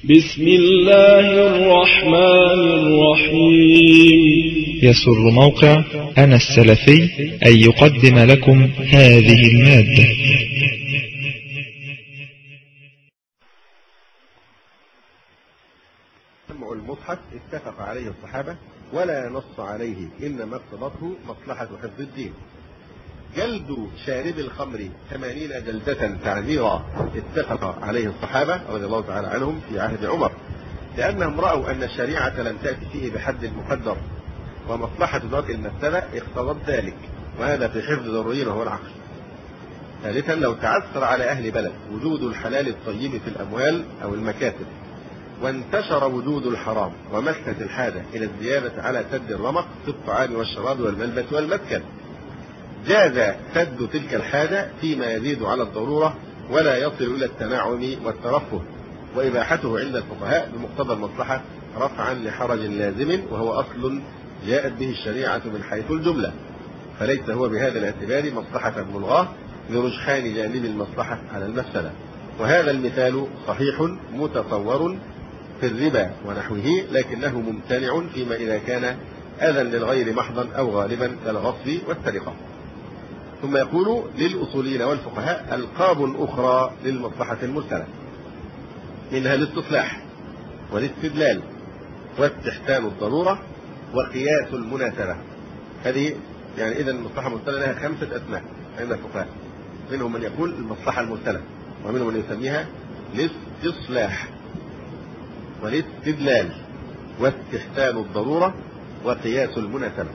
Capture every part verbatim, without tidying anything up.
بسم الله الرحمن الرحيم. يسر موقع أنا السلفي أن يقدم لكم هذه المادة. جمع المصحف اتفق عليه الصحابة ولا نص عليه، إنما اقتضته مصلحة حفظ الدين. جلد شارب الخمر ثمانين جلدة تعزيرا اتفق عليه الصحابة رضي الله تعالى عنهم في عهد عمر، لأنهم رأوا أن الشريعة لم تأتي فيه بحد مقدر، ومصلحة درء المفسدة اقتضت ذلك، وهذا في حفظ ضروري وهو العقل. ثالثا، لو تعثر على أهل بلد وجود الحلال الطيب في الأموال أو المكاسب، وانتشر وجود الحرام ومست الحاجة إلى الزيادة على سد الرمق في الطعام والشراب والملبس والمسكن، جاز سد تلك الحاجة فيما يزيد على الضرورة ولا يصل إلى التنعم والترفه، وإباحته عند الفقهاء بمقتضى المصلحة رفعا لحرج لازم، وهو أصل جاءت به الشريعة من حيث الجملة، فليس هو بهذا الاعتبار مصلحة ملغاة لرجحان جانب المصلحة على المفسدة. وهذا المثال صحيح متصور في الربا ونحوه، لكنه ممتنع فيما إذا كان أذى للغير محضا أو غالبا كالغصب والسرقة. ثم يقول للأصوليين والفقهاء ألقاب أخرى للمصلحة المرسلة، منها الاستصلاح والاستدلال واستحسان الضرورة وقياس المناسبة. هذه يعني إذا المصلحة المرسلة لها خمسة أسماء عند الفقهاء، منهم من يقول المصلحة المرسلة، ومنهم من يسميها الاستصلاح والاستدلال واستحسان الضرورة وقياس المناسبة.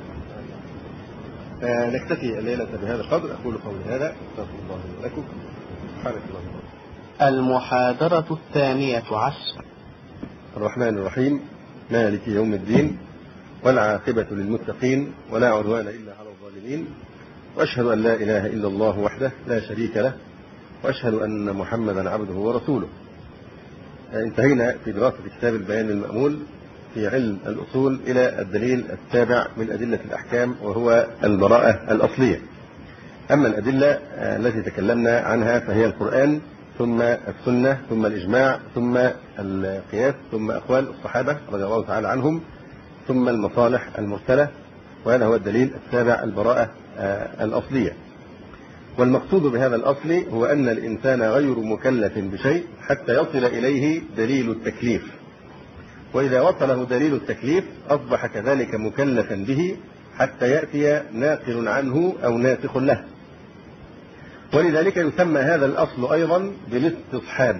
آه نكتفي الليلة بهذا القدر. أقول قولي هذا، أستغفر الله لي ولكم. سبحانك اللهم. المحاضرة الثانية عشر. الرحمن الرحيم، مالك يوم الدين، والعاقبة للمتقين، ولا عدوان إلا على الظالمين، وأشهد أن لا إله إلا الله وحده لا شريك له، وأشهد أن محمدا عبده ورسوله. انتهينا في دراسة كتاب البيان المأمول في علم الأصول إلى الدليل السابع من أدلة الأحكام، وهو البراءة الأصلية. أما الأدلة التي تكلمنا عنها فهي القرآن، ثم السنة، ثم الإجماع، ثم القياس، ثم أقوال الصحابة رضي الله تعالى عنهم، ثم المصالح المرسلة، وهذا هو الدليل السابع، البراءة الأصلية. والمقصود بهذا الأصل هو أن الإنسان غير مكلف بشيء حتى يصل إليه دليل التكليف، وإذا وصله دليل التكليف أصبح كذلك مكلفا به حتى يأتي ناقل عنه أو ناسخ له. ولذلك يسمى هذا الأصل أيضا بالاستصحاب.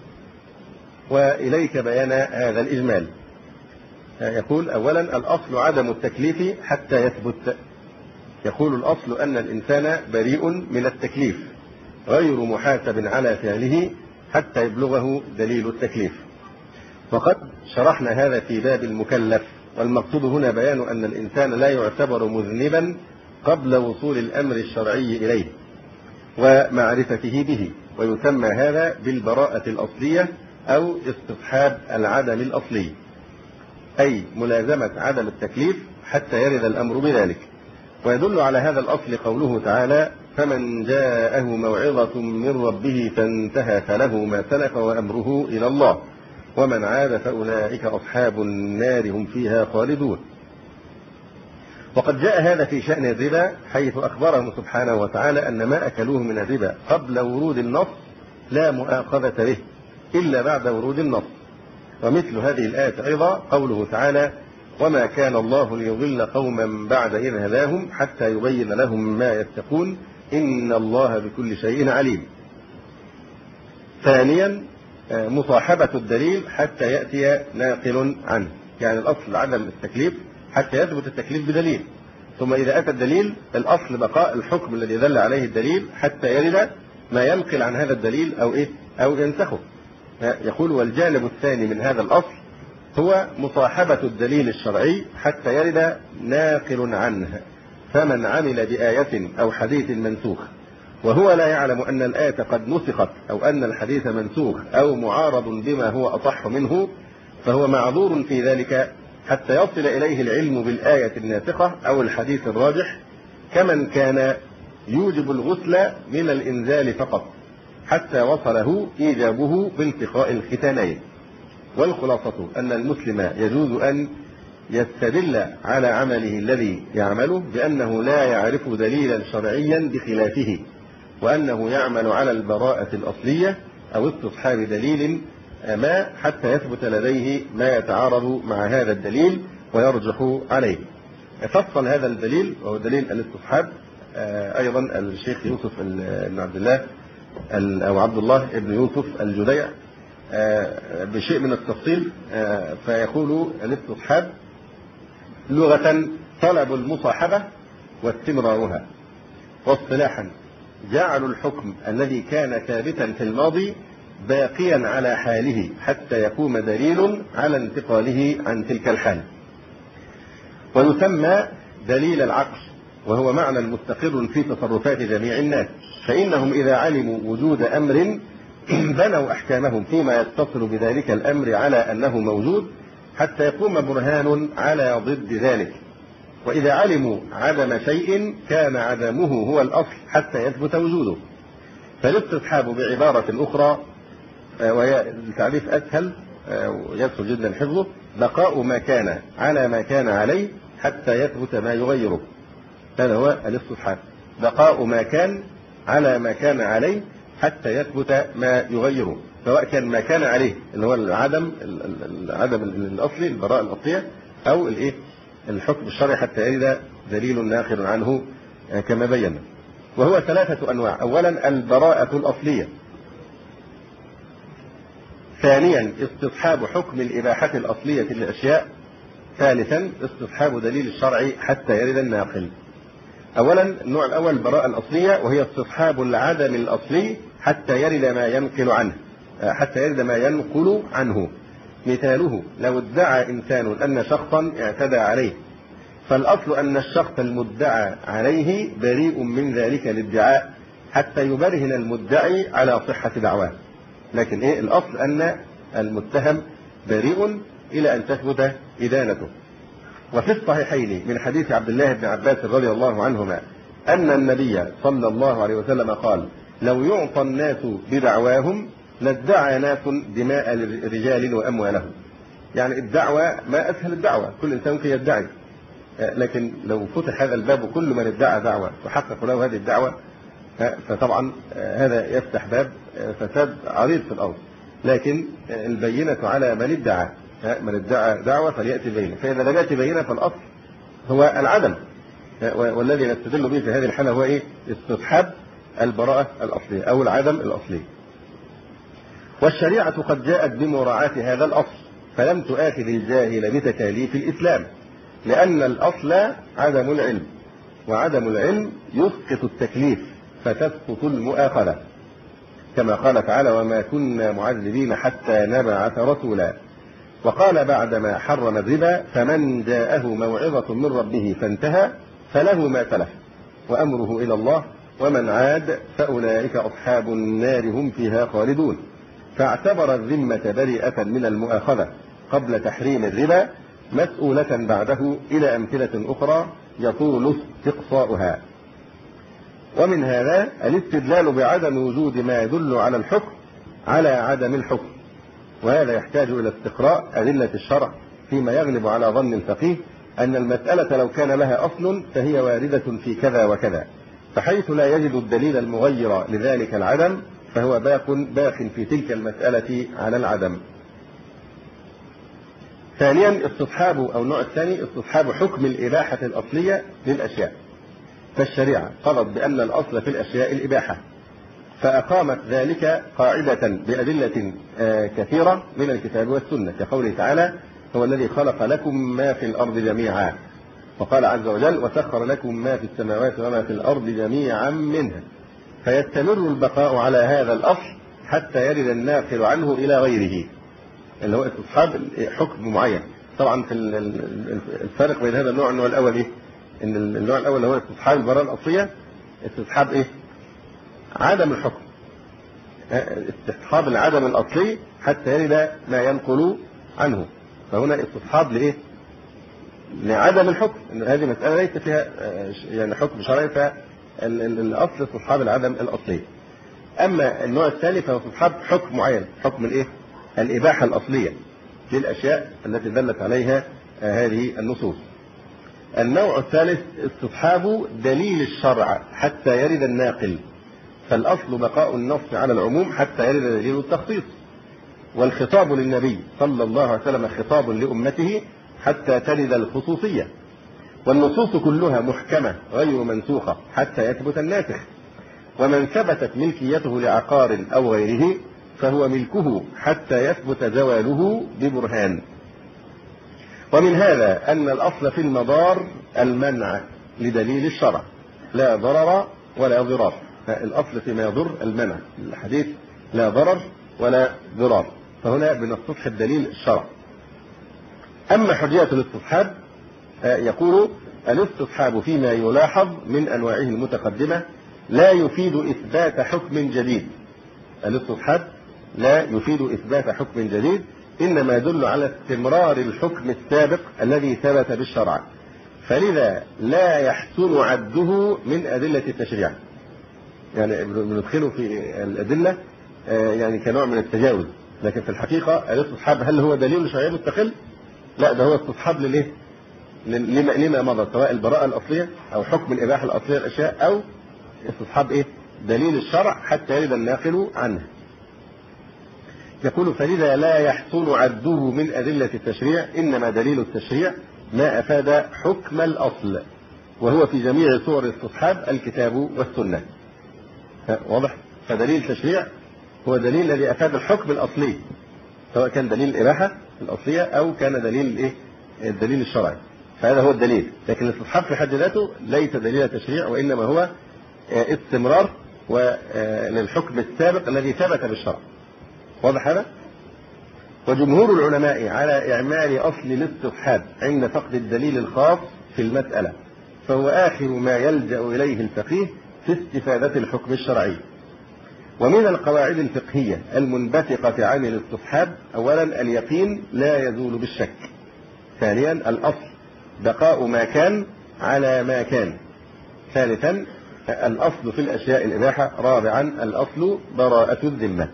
وإليك بيان هذا الإجمال. يقول أولا الأصل عدم التكليف حتى يثبت. يقول الأصل أن الإنسان بريء من التكليف غير محاسب على فعله حتى يبلغه دليل التكليف. وقد شرحنا هذا في باب المكلف، والمقصود هنا بيان أن الإنسان لا يعتبر مذنبا قبل وصول الأمر الشرعي إليه ومعرفته به، ويسمى هذا بالبراءة الأصلية أو استصحاب العدم الأصلي، أي ملازمة عدم التكليف حتى يرد الأمر بذلك. ويدل على هذا الأصل قوله تعالى: فمن جاءه موعظة من ربه فانتهى فله ما سلف وأمره إلى الله ومن عاد فأولئك أصحاب النار هم فيها خالدون. وقد جاء هذا في شأن الربا، حيث أخبرهم سبحانه وتعالى أن ما أكلوه من الربا قبل ورود النص لا مؤاخذة به إلا بعد ورود النص. ومثل هذه الآية أيضا قوله تعالى: وما كان الله ليضل قوما بعد إذ هداهم حتى يبين لهم ما يتقون إن الله بكل شيء عليم. ثانيا مصاحبة الدليل حتى يأتي ناقل عنه، يعني الأصل عدم التكليف حتى يثبت التكليف بدليل، ثم إذا أتى الدليل الأصل بقاء الحكم الذي دل عليه الدليل حتى يرد ما ينقل عن هذا الدليل أو إيه أو ينسخه. يقول والجانب الثاني من هذا الأصل هو مصاحبة الدليل الشرعي حتى يرد ناقل عنه، فمن عمل بآية أو حديث منسوخ وهو لا يعلم أن الآية قد نسخت أو أن الحديث منسوخ أو معارض بما هو أصح منه، فهو معذور في ذلك حتى يصل إليه العلم بالآية الناسخة أو الحديث الراجح، كمن كان يوجب الغسل من الإنزال فقط حتى وصله إيجابه بالتقاء الختانين. والخلاصة أن المسلم يجوز أن يستدل على عمله الذي يعمله بأنه لا يعرف دليلا شرعيا بخلافه، وأنه يعمل على البراءة الأصلية أو استصحاب دليل ما حتى يثبت لديه ما يتعارض مع هذا الدليل ويرجح عليه. فصل هذا الدليل وهو دليل الاستصحاب أيضا الشيخ يوسف بن عبد الله أو عبد الله بن يوسف الجديع بشيء من التفصيل، فيقول الاستصحاب لغة طلب المصاحبة واستمرارها، واصطلاحا جعل الحكم الذي كان ثابتا في الماضي باقيا على حاله حتى يقوم دليل على انتقاله عن تلك الحال. ويسمى دليل العقل، وهو معنى مستقر في تصرفات جميع الناس، فإنهم إذا علموا وجود أمر بنوا أحكامهم فيما يتصل بذلك الأمر على أنه موجود حتى يقوم برهان على ضد ذلك، وإذا علموا عدم شيء كان عدمه هو الأصل حتى يثبت وجوده. فالاستصحاب بعبارة أخرى وهي التعريف أسهل ويسهل جدا حفظه، بقاء ما كان على ما كان عليه حتى يثبت ما يغيره. هذا هو الاستصحاب، بقاء ما كان على ما كان عليه حتى يثبت ما يغيره، سواء كان ما كان عليه اللي هو العدم العدم الأصلي البراءة الأصلية أو الإيه الحكم الشرعي حتى يرد دليل ناقل عنه كما بينا. وهو ثلاثة أنواع: أولا البراءة الأصلية، ثانيا استصحاب حكم الإباحة الأصلية للأشياء، ثالثا استصحاب دليل الشرع حتى يرد الناقل. أولا النوع الأول البراءة الأصلية، وهي استصحاب العدم الأصلي حتى يرد ما ينقل عنه حتى يرد ما ينقل عنه. مثاله: لو ادعى إنسان أن شخصا اعتدى عليه، فالأصل أن الشخص المدعى عليه بريء من ذلك الادعاء حتى يبرهن المدعي على صحة دعواه، لكن إيه الأصل أن المتهم بريء إلى أن تثبت إدانته. وفي الصحيحين من حديث عبد الله بن عباس رضي الله عنهما أن النبي صلى الله عليه وسلم قال: لو يعطى الناس بدعواهم لادعى ناس دماء رجال وأموالهم. يعني الدعوة ما أسهل الدعوة، كل إنسان ممكن يدعي، لكن لو فتح هذا الباب وكل من ادعى دعوة وحقق له هذه الدعوة فطبعا هذا يفتح باب فساد عريض في الأرض. لكن البينة على من ادعى، من ادعى دعوة فليأتي بينة، فإذا لم يأتي بينة فالأصل هو العدم، والذي نستدل به في هذه الحالة هو إيه؟ استصحاب البراءة الأصلية أو العدم الأصلي. والشريعة قد جاءت بمراعاة هذا الأصل، فلم تؤاخذ الجاهل بتكاليف الإسلام، لأن الأصل عدم العلم، وعدم العلم يسقط التكليف فتسقط المؤاخذة، كما قال تعالى: وما كنا معذبين حتى نبعث رسولا. وقال بعدما حرم الربا: فمن جاءه موعظة من ربه فانتهى فله ما سلف وأمره إلى الله ومن عاد فأولئك أصحاب النار هم فيها خالدون. فاعتبر الذمة بريئة من المؤاخذة قبل تحريم الربا مسؤولة بعده إلى أمثلة أخرى يطول استقصاؤها. ومن هذا الاستدلال بعدم وجود ما يدل على الحكم على عدم الحكم، وهذا يحتاج إلى استقراء أدلة الشرع فيما يغلب على ظن الفقيه أن المسألة لو كان لها أصل فهي واردة في كذا وكذا، فحيث لا يجد الدليل المغير لذلك العدم فهو باق باق في تلك المسألة على العدم. ثانيا استصحاب أو النوع الثاني استصحاب حكم الإباحة الأصلية للأشياء، فالشريعة قضت بأن الأصل في الأشياء الإباحة، فأقامت ذلك قاعدة بأدلة كثيرة من الكتاب والسنة، كقوله تعالى: هو الذي خلق لكم ما في الأرض جميعا، وقال عز وجل: وسخر لكم ما في السماوات وما في الأرض جميعا منها. فيستمر البقاء على هذا الأصل حتى يرد الناقل عنه إلى غيره، اللي هو استصحاب حكم معين. طبعا في الفرق بين هذا النوع والنوع الأول إيه؟ إن النوع الأول هو استصحاب البراءة الأصلية، استصحاب إيه؟ عدم الحكم، استصحاب العدم الأصلي حتى يرد ما ينقل عنه. فهنا استصحاب لإيه؟ لعدم الحكم، إن هذه مسألة ليس فيها يعني حكم شرعي، فالأصل استصحاب العدم الأصلي. أما النوع الثاني فهو استصحاب حكم معين، حكم الإيه؟ الإباحة الأصلية، للأشياء التي دلت عليها هذه النصوص. النوع الثالث استصحاب دليل الشرع حتى يرد الناقل، فالأصل بقاء النص على العموم حتى يرد دليل التخصيص، والخطاب للنبي صلى الله عليه وسلم خطاب لأمته حتى ترد الخصوصية، والنصوص كلها محكمة غير منسوخة حتى يثبت الناسخ، ومن ثبتت ملكيته لعقار أو غيره فهو ملكه حتى يثبت زواله ببرهان. ومن هذا أن الأصل في المضار المنع لدليل الشرع، لا ضرر ولا ضرار، الأصل فيما يضر المنع، الحديث لا ضرر ولا ضرار، فهنا بنستصحب دليل الشرع. أما حجية الاستصحاب يقول الاستصحاب فيما يلاحظ من أنواعه المتقدمة لا يفيد إثبات حكم جديد. الاستصحاب لا يفيد إثبات حكم جديد، إنما يدل على استمرار الحكم السابق الذي ثبت بالشرع، فلذا لا يحسن عده من أدلة التشريع. يعني بندخله في الأدلة يعني كنوع من التجاوز، لكن في الحقيقة الاستصحاب هل هو دليل شرعي مستقل؟ لا، ده هو استصحاب للإيه؟ لما لما مضى، سواء البراءة الأصلية أو حكم الإباحة الأصلية الأشياء، أو استصحاب إيه؟ دليل الشرع حتى يرد الناقل عنه. يقول فلذا لا يحسن عده من أدلة التشريع، إنما دليل التشريع ما أفاد حكم الأصل، وهو في جميع صور الاستصحاب الكتاب والسنة. واضح؟ فدليل التشريع هو دليل الذي أفاد الحكم الأصلي، سواء كان دليل الإباحة الأصلية أو كان دليل إيه؟ الدليل الشرعي، فهذا هو الدليل. لكن الاستصحاب في حد ذاته ليس دليل تشريع، وإنما هو استمرار للحكم السابق الذي ثبت بالشرع. واضح هذا؟ وجمهور العلماء على إعمال أصل الاستصحاب عند فقد الدليل الخاص في المسألة، فهو آخر ما يلجأ إليه الفقيه في استفادة الحكم الشرعي. ومن القواعد الفقهية المنبثقة عن الاستصحاب أولا اليقين لا يزول بالشك، ثانيا الأصل بقاء ما كان على ما كان، ثالثا الأصل في الأشياء الإباحة، رابعا الأصل براءة الذمة.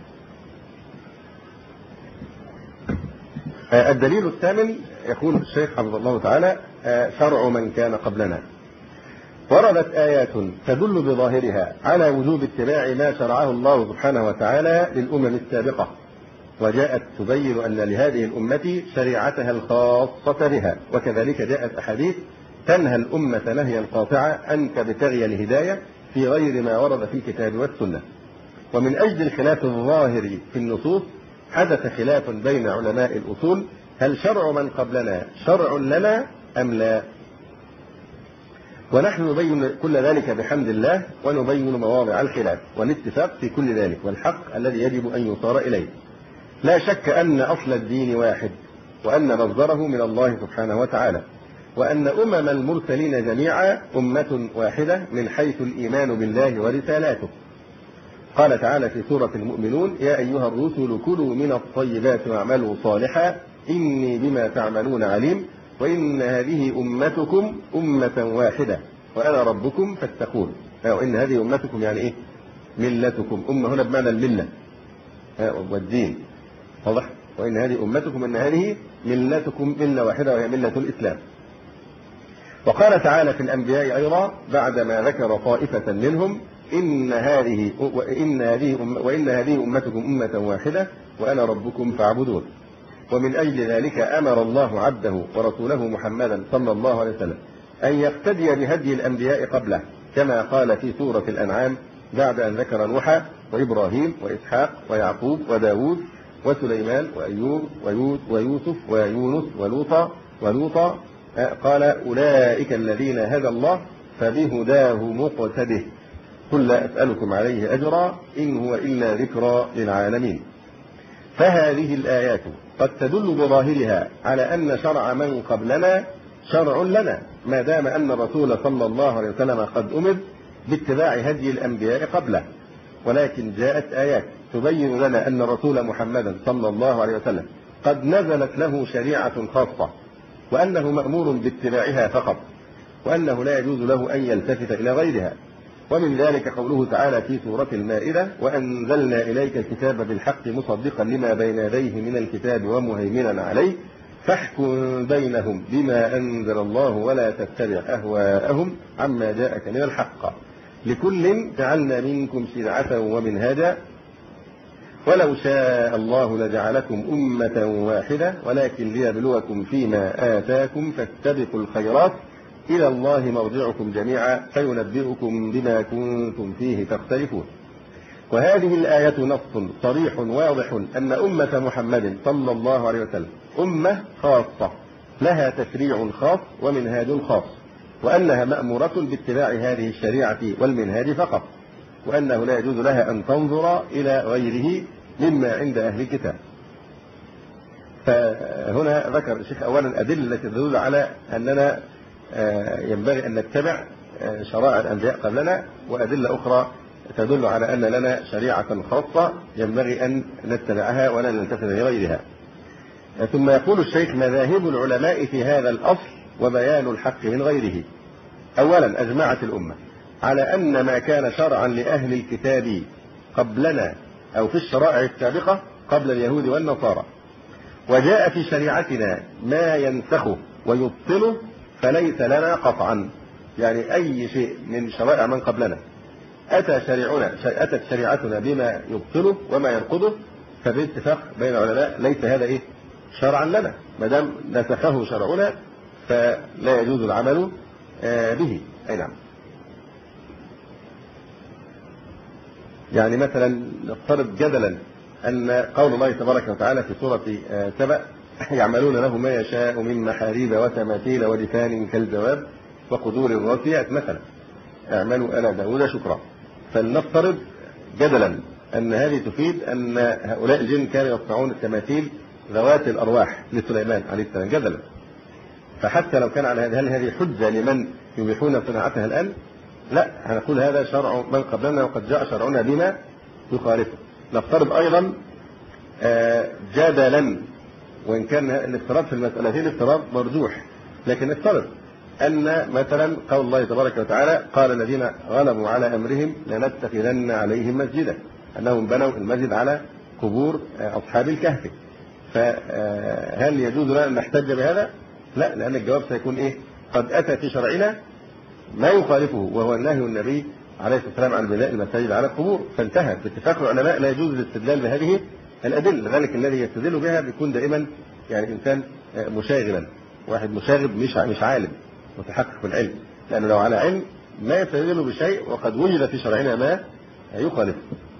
الدليل الثامن يقول الشيخ حفظه الله تعالى شرع من كان قبلنا. وردت آيات تدل بظاهرها على وجوب اتباع ما شرعه الله سبحانه وتعالى للأمم السابقة، وجاءت تبين أن لهذه الأمة شريعتها الخاصة بها، وكذلك جاءت أحاديث تنهى الأمة نهيا قاطعا أن تبتغي الهداية في غير ما ورد في الكتاب والسنة. ومن أجل الخلاف الظاهر في النصوص حدث خلاف بين علماء الأصول، هل شرع من قبلنا شرع لنا أم لا؟ ونحن نبين كل ذلك بحمد الله، ونبين مواضع الخلاف والاتفاق في كل ذلك، والحق الذي يجب أن يصار إليه. لا شك أن أصل الدين واحد، وأن مصدره من الله سبحانه وتعالى، وأن أمم المرسلين جميعا أمة واحدة من حيث الإيمان بالله ورسالاته. قال تعالى في سورة المؤمنون يا أيها الرسل كلوا من الطيبات واعملوا صالحا إني بما تعملون عليم وإن هذه أمتكم أمة واحدة وأنا ربكم فاتقون. وإن هذه أمتكم يعني إيه؟ ملتكم. أمة هنا بمعنى الملة والدين، واضح؟ وإن هذه أمتكم إن هذه ملتكم ملة واحدة وهي ملة الإسلام. وقال تعالى في الأنبياء أيضا بعدما ذكر طائفة منهم إن هذه وإن هذه وإن هذه أمتكم أمة واحدة وأنا ربكم فاعبدون. ومن أجل ذلك أمر الله عبده ورسوله محمدا صلى الله عليه وسلم أن يقتدي بهدي الأنبياء قبله، كما قال في سورة الأنعام بعد أن ذكر نوحا وإبراهيم وإسحاق ويعقوب وداود وسليمان وأيوب ويوسف ويونس ولوطا ولوطا قال أولئك الذين هدى الله فبهداه مقتده قل لا أسألكم عليه أجرا إن هو إلا ذكرى للعالمين. فهذه الآيات قد تدل بظاهرها على أن شرع من قبلنا شرع لنا، ما دام أن الرسول صلى الله عليه وسلم قد أمر باتباع هدي الأنبياء قبله. ولكن جاءت آيات تبين لنا أن الرسول محمدا صلى الله عليه وسلم قد نزلت له شريعة خاصة، وأنه مأمور باتباعها فقط، وأنه لا يجوز له أن يلتفت إلى غيرها. ومن ذلك قوله تعالى في سورة المائدة: وأنزلنا إليك الكتاب بالحق مصدقا لما بين يديه من الكتاب ومهيمنا عليه فاحكم بينهم بما أنزل الله ولا تتبع أهواءهم عما جاءك من الحق لكل جعلنا منكم شرعة ومنهاجا ولو شاء الله لجعلكم أمة واحدة ولكن ليبلوكم فيما آتاكم فاستبقوا الخيرات إلى الله مرجعكم جميعا فينبئكم بما كنتم فيه تختلفون. وهذه الآية نص صريح واضح أن أمة محمد صلى الله عليه وسلم أمة خاصة لها تشريع خاص ومنهاج خاص، وأنها مأمورة باتباع هذه الشريعة والمنهاج فقط، وأنه لا يجوز لها أن تنظر إلى غيره مما عند أهل الكتاب. فهنا ذكر الشيخ أولا أدلة تدل على أننا ينبغي أن نتبع شرائع الأنبياء قبلنا، وأدلة أخرى تدل على أن لنا شريعة خاصة ينبغي أن نتبعها ولا نلتفت لغيرها. ثم يقول الشيخ: مذاهب العلماء في هذا الأصل وبيان الحق من غيره. أولا أجمعت الأمة على أن ما كان شرعا لأهل الكتاب قبلنا أو في الشرائع السابقة قبل اليهود والنصارى وجاء في شريعتنا ما ينسخه ويبطله فليس لنا قطعا، يعني أي شيء من شرائع من قبلنا أتى شريعنا أتت شريعتنا بما يبطله وما ينقضه فباتفاق بين العلماء ليس هذا إيه شرعا لنا، ما دام نسخه شرعنا فلا يجوز العمل به. أي نعم. يعني مثلا نفترض جدلا أن قول الله تبارك وتعالى في سورة سبأ: يعملون له ما يشاء من محاريب وتماثيل ودفان كالجواب وقدور الراسيات مثلا، اعملوا آل داود شكرا. فلنفترض جدلا أن هذه تفيد أن هؤلاء الجن كانوا يصنعون التماثيل ذوات الأرواح لسليمان عليه السلام جدلا، فحتى لو كان على هذا هل هذه حجة لمن يبيحون صناعتها الآن؟ لا، هنقول هذا شرع من قبلنا وقد جاء شرعنا بما يخالفه. نفترض أيضا جدلا، وإن كان الافتراض في المسألتين افتراض مرجوح، لكن نفترض أن مثلا قول الله تبارك وتعالى: قال الذين غلبوا على أمرهم لنتخذن عليهم مسجدا، أنهم بنوا المسجد على قبور أصحاب الكهف. فهل يجوز لنا أن نحتج بهذا؟ لا، لأن الجواب سيكون إيه؟ قد أتى في شرعنا ما يخالفه وهو النهي النبي عليه الصلاة والسلام عن بناء المساجد على القبور، فانتهى. باتفاق العلماء لا يجوز الاستدلال بهذه الأدلة، لذلك الذي يستدل بها بيكون دائما يعني إنسان مشاغلا، واحد مشاغب مش مش عالم متحقق في العلم، لأنه لو على علم ما يستدل بشيء وقد وجد في شرعنا ما يخالفه.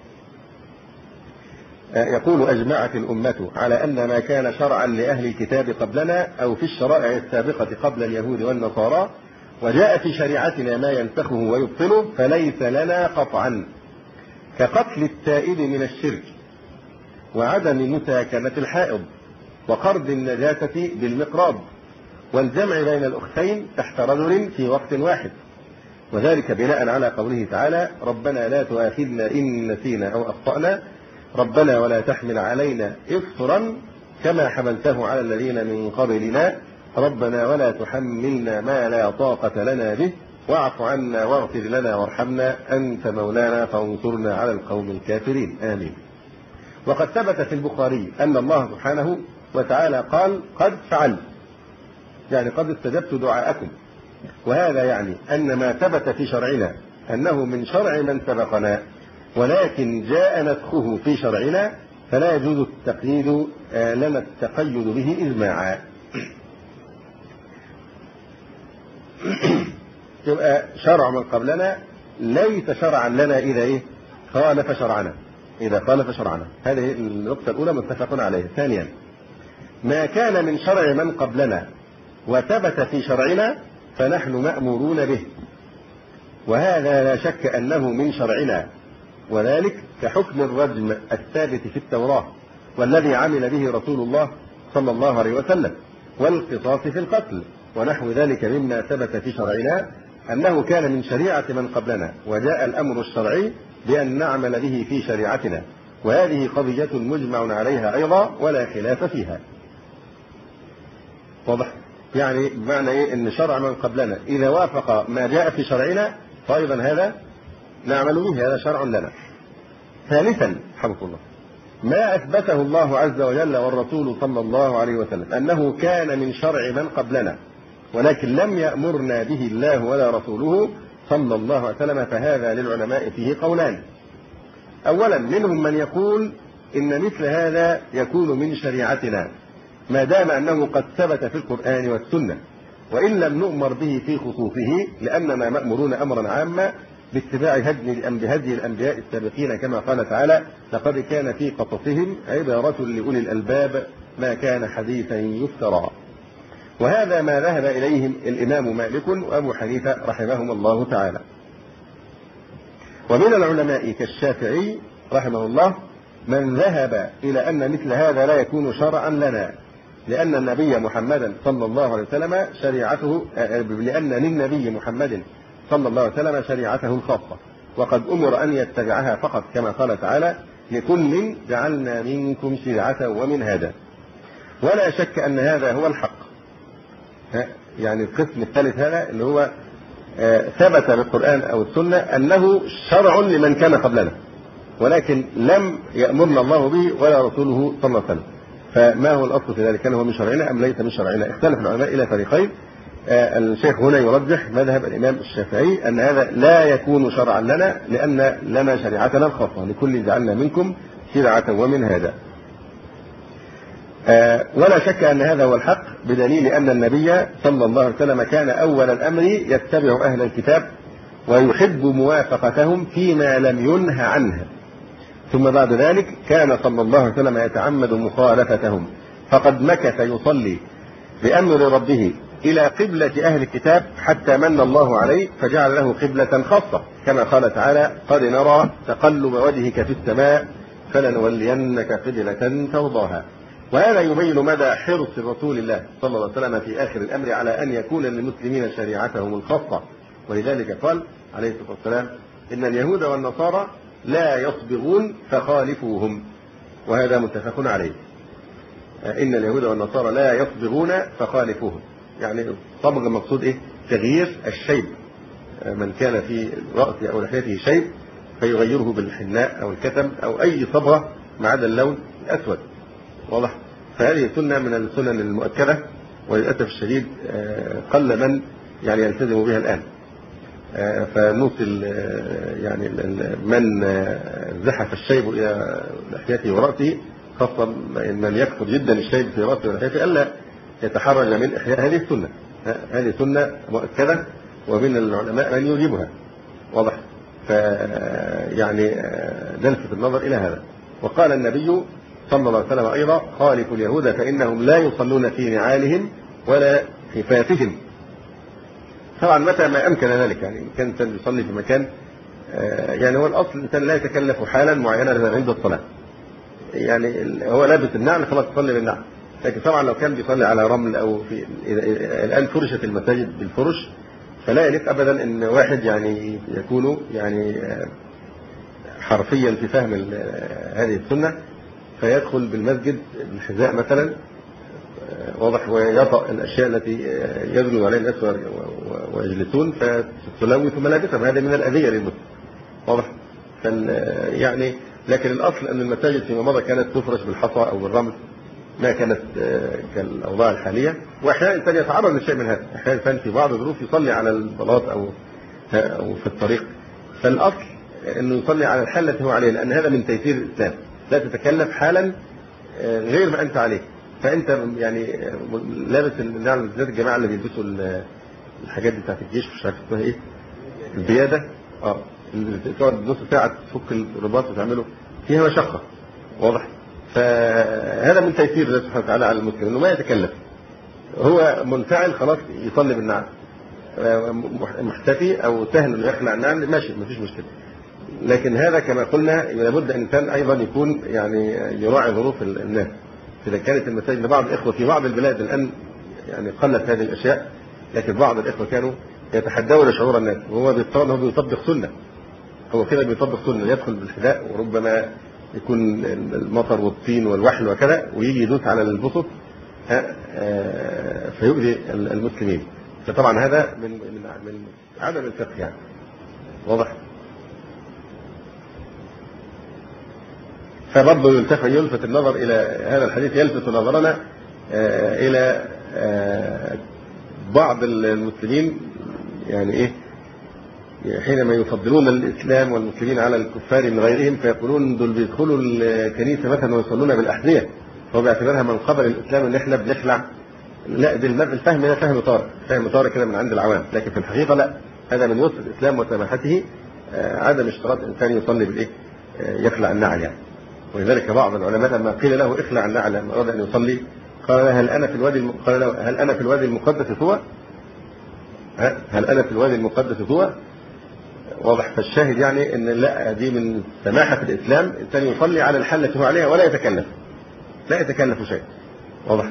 يقول: أجمعت الأمة على أن ما كان شرعا لأهل الكتاب قبلنا أو في الشرائع السابقة قبل اليهود والنصارى وجاء في شريعتنا ما ينسخه ويبطله فليس لنا قطعا، كقتل التائب من الشرك وعدم مساكنة الحائض وقرض النجاسة بالمقراض والجمع بين الأختين تحت رجل في وقت واحد، وذلك بناء على قوله تعالى: ربنا لا تؤاخذنا إن نسينا أو أخطأنا ربنا ولا تحمل علينا إصرا كما حملته على الذين من قبلنا ربنا ولا تحملنا ما لا طاقة لنا به واعف عنا واغفر لنا وارحمنا أنت مولانا فانصرنا على القوم الكافرين آمين. وقد ثبت في البخاري أن الله سبحانه وتعالى قال: قد فعلت، يعني قد استجبت دعاءكم، وهذا يعني أن ما ثبت في شرعنا أنه من شرع من سبقنا ولكن جاء نسخه في شرعنا فلا يجوز التقييد لنا التقيد به إجماعا. يبقى شرع من قبلنا ليس شرعا لنا إذا إيه خالف شرعنا، إذا خالف شرعنا. هذه النقطة الأولى متفق عليها. ثانيا، ما كان من شرع من قبلنا وثبت في شرعنا فنحن مأمورون به، وهذا لا شك أنه من شرعنا، وذلك كحكم الرجم الثابت في التوراة والذي عمل به رسول الله صلى الله عليه وسلم، والقصاص في القتل، ونحو ذلك مما ثبت في شرعنا أنه كان من شريعة من قبلنا وجاء الأمر الشرعي بأن نعمل به في شريعتنا، وهذه قضية مجمع عليها أيضا ولا خلاف فيها. واضح؟ يعني بمعنى إيه؟ أن شرع من قبلنا إذا وافق ما جاء في شرعنا فأيضا هذا نعمل به، هذا شرع لنا. ثالثا حفظكم الله ما أثبته الله عز وجل والرسول صلى الله عليه وسلم أنه كان من شرع من قبلنا ولكن لم يأمرنا به الله ولا رسوله صلى الله عليه وسلم، فهذا للعلماء فيه قولان. أولا منهم من يقول إن مثل هذا يكون من شريعتنا ما دام أنه قد ثبت في القرآن والسنة، وإن لم نؤمر به في خصوصه لأننا مأمورون أمرا عاما باتباع هدي الأنبياء السابقين، كما قال تعالى: لقد كان في قصصهم عبرة لأولي الألباب ما كان حديثا يفترى. وهذا ما ذهب إليه الإمام مالك وأبو حنيفة رحمهم الله تعالى. ومن العلماء كالشافعي رحمه الله من ذهب إلى أن مثل هذا لا يكون شرعا لنا، لأن النبي محمدا صلى الله عليه وسلم شريعته لأن للنبي محمد صلى الله عليه وسلم شريعته الخاصة، وقد أمر أن يتبعها فقط، كما قال تعالى: لكل جعلنا منكم شريعة ومنهاجا. ولا شك أن هذا هو الحق. يعني القسم الثالث هذا اللي هو ثبت بالقرآن أو السنة أنه شرع لمن كان قبلنا، ولكن لم يأمرنا الله به ولا رسوله صلى الله عليه وسلم. فما هو الأصل في ذلك؟ هو من شرعنا أم ليس من شرعنا؟ اختلف العلماء إلى فريقين. الشيخ هنا يرجح مذهب الإمام الشافعي أن هذا لا يكون شرعا لنا، لأن لنا شريعتنا الخاصة، لكل جعلنا منكم شرعة ومنهاجا. ولا شك أن هذا هو الحق، بدليل أن النبي صلى الله عليه وسلم كان أول الأمر يتبع أهل الكتاب ويحب موافقتهم فيما لم ينه عنه، ثم بعد ذلك كان صلى الله عليه وسلم يتعمد مخالفتهم، فقد مكث يصلي بأمر ربه إلى قبلة أهل الكتاب حتى من الله عليه فجعل له قبلة خاصة، كما قال تعالى: قد نرى تقلب وجهك في السماء فلنولينك قبلة ترضاها. وهذا يبين مدى حرص رسول الله صلى الله عليه وسلم في آخر الأمر على أن يكون للمسلمين شريعتهم الخاصة، ولذلك قال عليه الصلاة والسلام: إن اليهود والنصارى لا يصبغون فخالفوهم، وهذا متفق عليه. إن اليهود والنصارى لا يصبغون فخالفوهم، يعني صبغ مقصود إيه؟ تغيير الشيب، من كان في رأسه أو لحيته شيب فيغيره بالحناء أو الكتم أو أي صبغة ما عدا اللون الأسود. واضح؟ فهذه سنة من السنن المؤكدة، وللأسف الشديد قل من يعني يلتزم بها الآن. فنوصل يعني من زحف الشيب إلى لحيته ورأسه، خاصة من يكثر جدا الشيب في رأسه ولحيته، ألا يتحرج من إحياء هذه السنة. هذه سنة مؤكدة ومن العلماء من يوجبها. واضح؟ فيعني نلفت النظر إلى هذا. وقال النبي صلى الله عليه وسلم أيضا: خالفوا اليهود فإنهم لا يصلون في نعالهم ولا خفافهم. طبعا متى ما أمكن ذلك، يعني إن كان الإنسان يصلي في مكان يعني هو الأصل الإنسان لا يتكلف حالا معينة عند الصلاة، يعني هو لابس النعل خلاص يصلي بالنعل. لكن طبعا لو كان بيصلي على رمل أو في الآن فرشت المساجد بالفرش، فلا يليق أبدا إن واحد يعني يكون يعني حرفيا في فهم هذه السنة فيدخل بالمسجد بالحذاء مثلا، واضح، ويطأ الأشياء التي يجلس عليها الناس ويجلسون فتلوث ملابسهم. هذا من الأذية للمسلم. واضح؟ يعني لكن الأصل أن المساجد فيما مضى كانت تفرش بالحصى أو بالرمل، ما كانت كالأوضاع الحالية. وأحيانا الإنسان يتعرض لشيء من هذا، أحيانا الإنسان في بعض الظروف يصلي على البلاط أو أو في الطريق، فالأصل أنه يصلي على الحال التي هو عليه، لأن هذا من تيسير الإسلام. لا تتكلف حالا غير ما أنت عليه. فأنت يعني لابس النعل، بالذات الجماعة اللي بيلبسوا الحاجات دي بتاعت الجيش، مش عارف اسمها إيه، البيادة، اه تقعد نص ساعة تفك الرباط وتعمله، فيها مشقة. واضح؟ فهذا من تيسير الله سبحانه وتعالى على المسلم انه ما يتكلف، هو منفعل خلاص يصلي بالنعل، محتفي او سهل انه يخلع النعل ماشي ما فيش مشكله. لكن هذا كما قلنا لابد ان الانسان ايضا يكون يعني يراعي ظروف الناس. اذا كانت المساجد لبعض الاخوه في بعض البلاد الان يعني قلت هذه الاشياء، لكن بعض الاخوه كانوا يتحدون شعور الناس، وهو بيضطر انه بيطبق سنه، هو كده بيطبق سنه، يدخل بالحذاء وربما يكون المطر والطين والوحل وكذا، ويجي يدوس على البسط فيؤذي المسلمين. فطبعا هذا من من من عدم الفقه يعني. واضح؟ فبرضه يلتفت يلفت النظر إلى هذا الحديث، يلفت نظرنا إلى بعض المسلمين يعني إيه حينما يفضلون الإسلام والمسلمين على الكفار من غيرهم، فيقولون دول بيدخلوا الكنيسة مثلا ويصلون بالأحذية، فهو بيعتبرها من قبل الإسلام إن إحنا بنخلع. لا، ده الفهم ده فهم طارئ، فهم طارئ كده من عند العوام، لكن في الحقيقة لا، هذا من يسر الإسلام وسماحته عدم اشتراط إنسان يصلي بالإيه يخلع النعل يعني. ولذلك بعض العلماء لما قيل له اخلع النعل لما أراد أن يصلي قال هل أنا في الوادي قال له هل أنا في الوادي المقدس طوى؟ هل أنا في الوادي المقدس طوى؟ واضح. فالشاهد يعني ان لا، دي من سماحه الاسلام الانسان يصلي على الحال التي هو عليها ولا يتكلف، لا يتكلف شيء. واضح.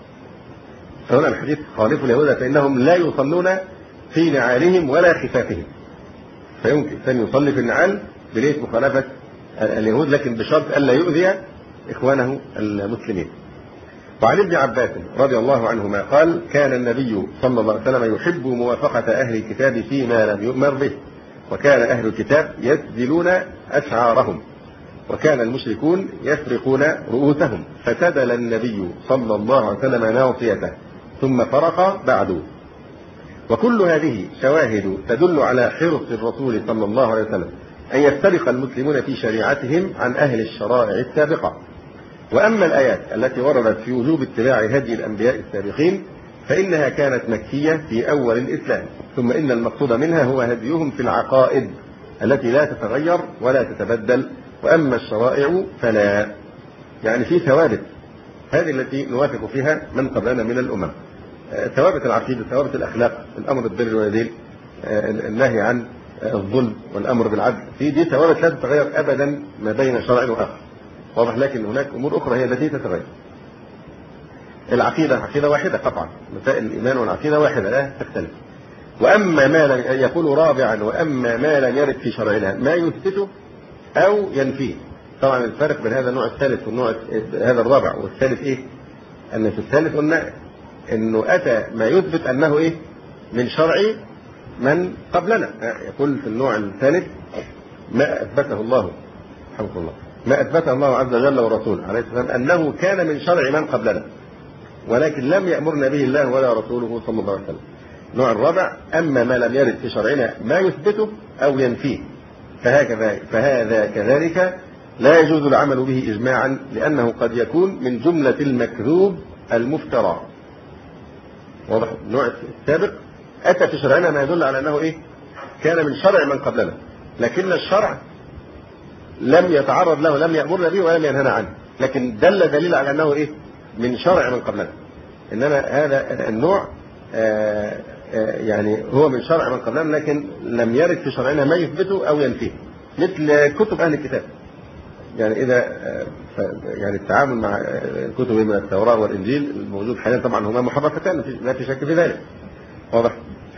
فهنا الحديث خالف اليهود فانهم لا يصلون في نعالهم ولا خفافهم، فيمكن الانسان يصلي في النعال بنية مخالفه اليهود، لكن بشرط الا يؤذي اخوانه المسلمين. وعن ابن عباس رضي الله عنهما قال كان النبي صلى الله عليه وسلم يحب موافقه اهل الكتاب فيما لم يؤمر به، وكان أهل الكتاب يسدلون أشعارهم، وكان المشركون يسرقون رؤوسهم، فسدل النبي صلى الله عليه وسلم ناصيته ثم فرق بعد. وكل هذه شواهد تدل على حرص الرسول صلى الله عليه وسلم أن يفترق المسلمون في شريعتهم عن أهل الشرائع السابقة. وأما الآيات التي وردت في وجوب اتباع هدي الأنبياء السابقين فإنها كانت مكية في أول الإسلام، ثم إن المقصود منها هو هديهم في العقائد التي لا تتغير ولا تتبدل، وأما الشرائع فلا، يعني في ثوابت هذه التي نوافق فيها من قبلنا من الأمم، ثوابت العقيدة، ثوابت الأخلاق، الأمر بالبر والوالدين، النهي عن الظلم والأمر بالعدل، في دي ثوابت لا تتغير أبدا ما بين شرع وآخر. واضح. لكن هناك أمور أخرى هي التي تتغير. العقيدة عقيدة واحدة قطعا، مسائل الإيمان والعقيدة واحدة لا تختلف. وأما ما لم يقول رابعا وأما ما لم يرد في شرعنا ما يثبته أو ينفيه. طبعا الفرق بين هذا النوع الثالث والنوع هذا الرابع والثالث إيه؟ أن في الثالث قلنا إنه أتى ما يثبت أنه إيه من شرع من قبلنا. يقول في النوع الثالث ما أثبته الله حمد الله ما أثبته الله عز وجل ورسوله عليه السلام أنه كان من شرع من قبلنا، ولكن لم يأمرنا به الله ولا رسوله صلى الله عليه وسلم. النوع الرابع أما ما لم يرد في شرعنا ما يثبته أو ينفيه فهكذا فهذا كذلك لا يجوز العمل به إجماعا، لأنه قد يكون من جملة المكذوب المفترى. واضح. النوع السابق أتى في شرعنا ما يدل على أنه إيه كان من شرع من قبلنا، لكن الشرع لم يتعرض له، لم يأمرنا به ولم ينهنا عنه، لكن دل دليل على أنه إيه من شرع من قبلنا. إنما هذا النوع آآ آآ يعني هو من شرع من قبلنا لكن لم يرد في شرعنا ما يثبته أو ينفيه، مثل كتب أهل الكتاب. يعني إذا يعني التعامل مع كتب من التوراة والإنجيل الموجود حاليا طبعا هما محرفتان لا في شك في ذلك. واضح.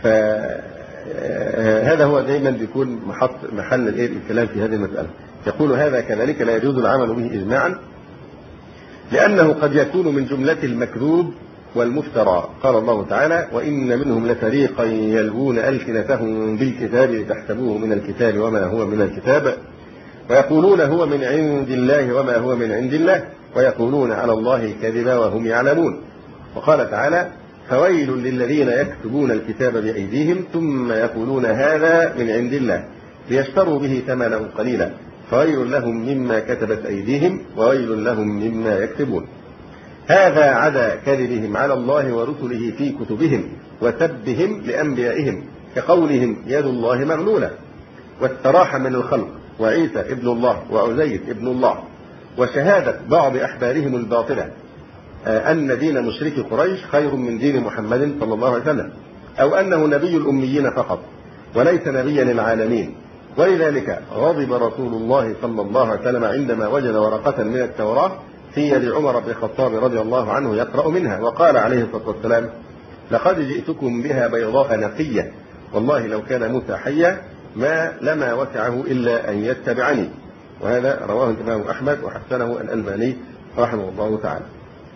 فهذا هو دائما بيكون محط محل الايه الكلام في هذه المسألة. يقول هذا كذلك لا يجوز العمل به إجماعا، لأنه قد يكون من جملة المكذوب والمفترى. قال الله تعالى وإن منهم لفريقا يلوون ألسنتهم بالكتاب لتحسبوه من الكتاب وما هو من الكتاب ويقولون هو من عند الله وما هو من عند الله ويقولون على الله الكذب وهم يعلمون. وقال تعالى فويل للذين يكتبون الكتاب بأيديهم ثم يقولون هذا من عند الله ليشتروا به ثمنا قليلا فويل لهم مما كتبت أيديهم وويل لهم مما يكتبون. هذا عدا كذبهم على الله ورسله في كتبهم وسبهم لأنبيائهم كقولهم يد الله مغلولة، واستراح من الخلق وعيسى ابن الله وعزير ابن الله، وشهادة بعض أحبارهم الباطلة أن دين مشرك قريش خير من دين محمد صلى الله عليه وسلم، أو أنه نبي الأميين فقط وليس نبيا للعالمين. ولذلك غضب رسول الله صلى الله عليه وسلم عندما وجد ورقة من التوراة في يد عمر بن الخطاب رضي الله عنه يقرأ منها، وقال عليه الصلاة والسلام لقد جئتكم بها بيضاء نقية والله لو كان موسى حيا ما لما وسعه إلا أن يتبعني. وهذا رواه الإمام أحمد وحسنه الألباني رحمه الله تعالى.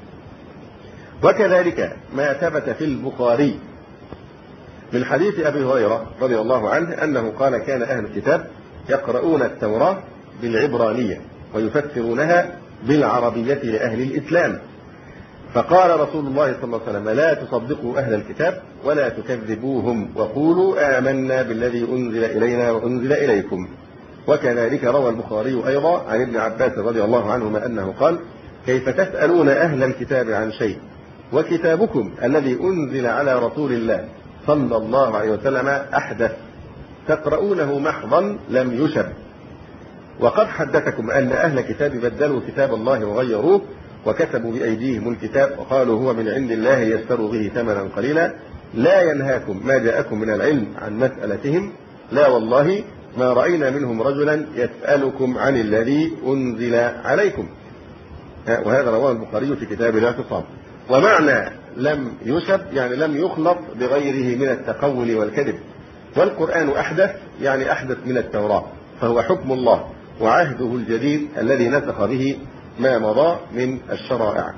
وكذلك ما ثبت في البخاري من حديث أبي هريرة رضي الله عنه أنه قال كان أهل الكتاب يقرؤون التوراة بالعبرانية ويفسرونها بالعربية لأهل الإسلام. فقال رسول الله صلى الله عليه وسلم: لا تصدقوا أهل الكتاب ولا تكذبوهم وقولوا آمنا بالذي أنزل إلينا وأنزل إليكم. وكذلك روى البخاري أيضا عن ابن عباس رضي الله عنهما أنه قال: كيف تسألون أهل الكتاب عن شيء وكتابكم الذي أنزل على رسول الله صلى الله عليه وسلم أحدث، تقرؤونه محضا لم يشب. وقد حدثكم أن أهل الكتاب بدلوا كتاب الله وغيروه وكتبوا بأيديهم الكتاب وقالوا هو من عند الله يشتروا به ثمنا قليلا. لا ينهاكم ما جاءكم من العلم عن مسألتهم، لا والله ما رأينا منهم رجلا يسألكم عن الذي أنزل عليكم. وهذا رواه البخاري في كتاب الاعتصام. ومعنى لم يشب يعني لم يخلط بغيره من التقول والكذب. والقرآن أحدث يعني أحدث من التوراة، فهو حكم الله وعهده الجديد الذي نسخ به ما مضى من الشرائع.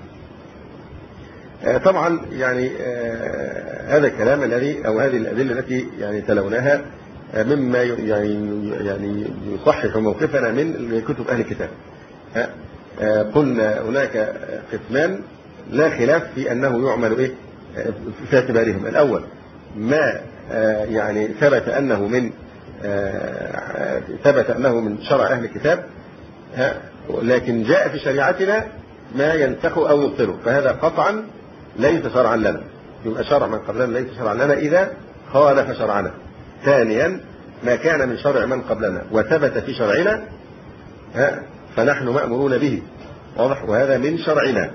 طبعا يعني هذا الكلام الذي أو هذه الأدلة التي يعني تلوناها مما يعني يعني يصحح موقفنا من كتب أهل الكتاب. قلنا هناك قسمان لا خلاف في أنه يعمل إيه في اعتبارهم. الأول ما يعني ثبت أنه من ثبت أنه من شرع أهل الكتاب، لكن جاء في شريعتنا ما ينسخه أو يبطله، فهذا قطعا ليس شرعا لنا. يبقى شرع من قبلنا ليس شرعا لنا إذا خالف شرعنا. ثانيا ما كان من شرع من قبلنا وثبت في شرعنا فنحن مأمورون به، واضح، وهذا من شرعنا.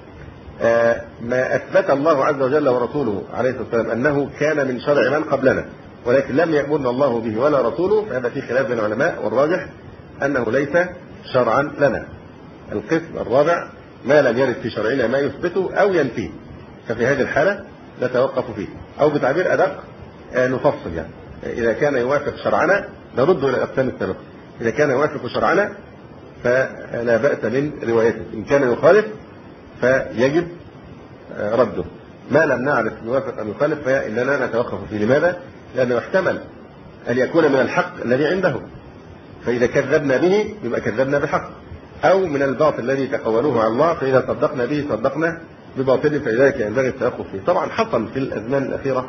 ما أثبت الله عز وجل ورسوله عليه الصلاة والسلام أنه كان من شرع من قبلنا ولكن لم يأمرنا الله به ولا رسوله، فهذا في خلاف بين العلماء، والراجح أنه ليس شرعا لنا. القسم الرابع ما لم يرد في شرعنا ما يثبته أو ينفيه، ففي هذه الحالة نتوقف فيه، أو بتعبير أدق نفصل. يعني إذا كان يوافق شرعنا نرد إلى الأقسام السابقة، إذا كان يوافق شرعنا فلا بأس من روايته، إن كان يخالف فيجب رده. ما لم نعرف يوافق أم يخالف فإننا نتوقف فيه. لماذا؟ لأنه يحتمل أن يكون من الحق الذي عنده، فإذا كذبنا به يبقى كذبنا بحق، أو من الباطل الذي تقولوه على الله فإذا صدقنا به صدقنا بباطل، فلذلك ينبغي التوقف فيه. طبعا حصل في الأزمان الأخيرة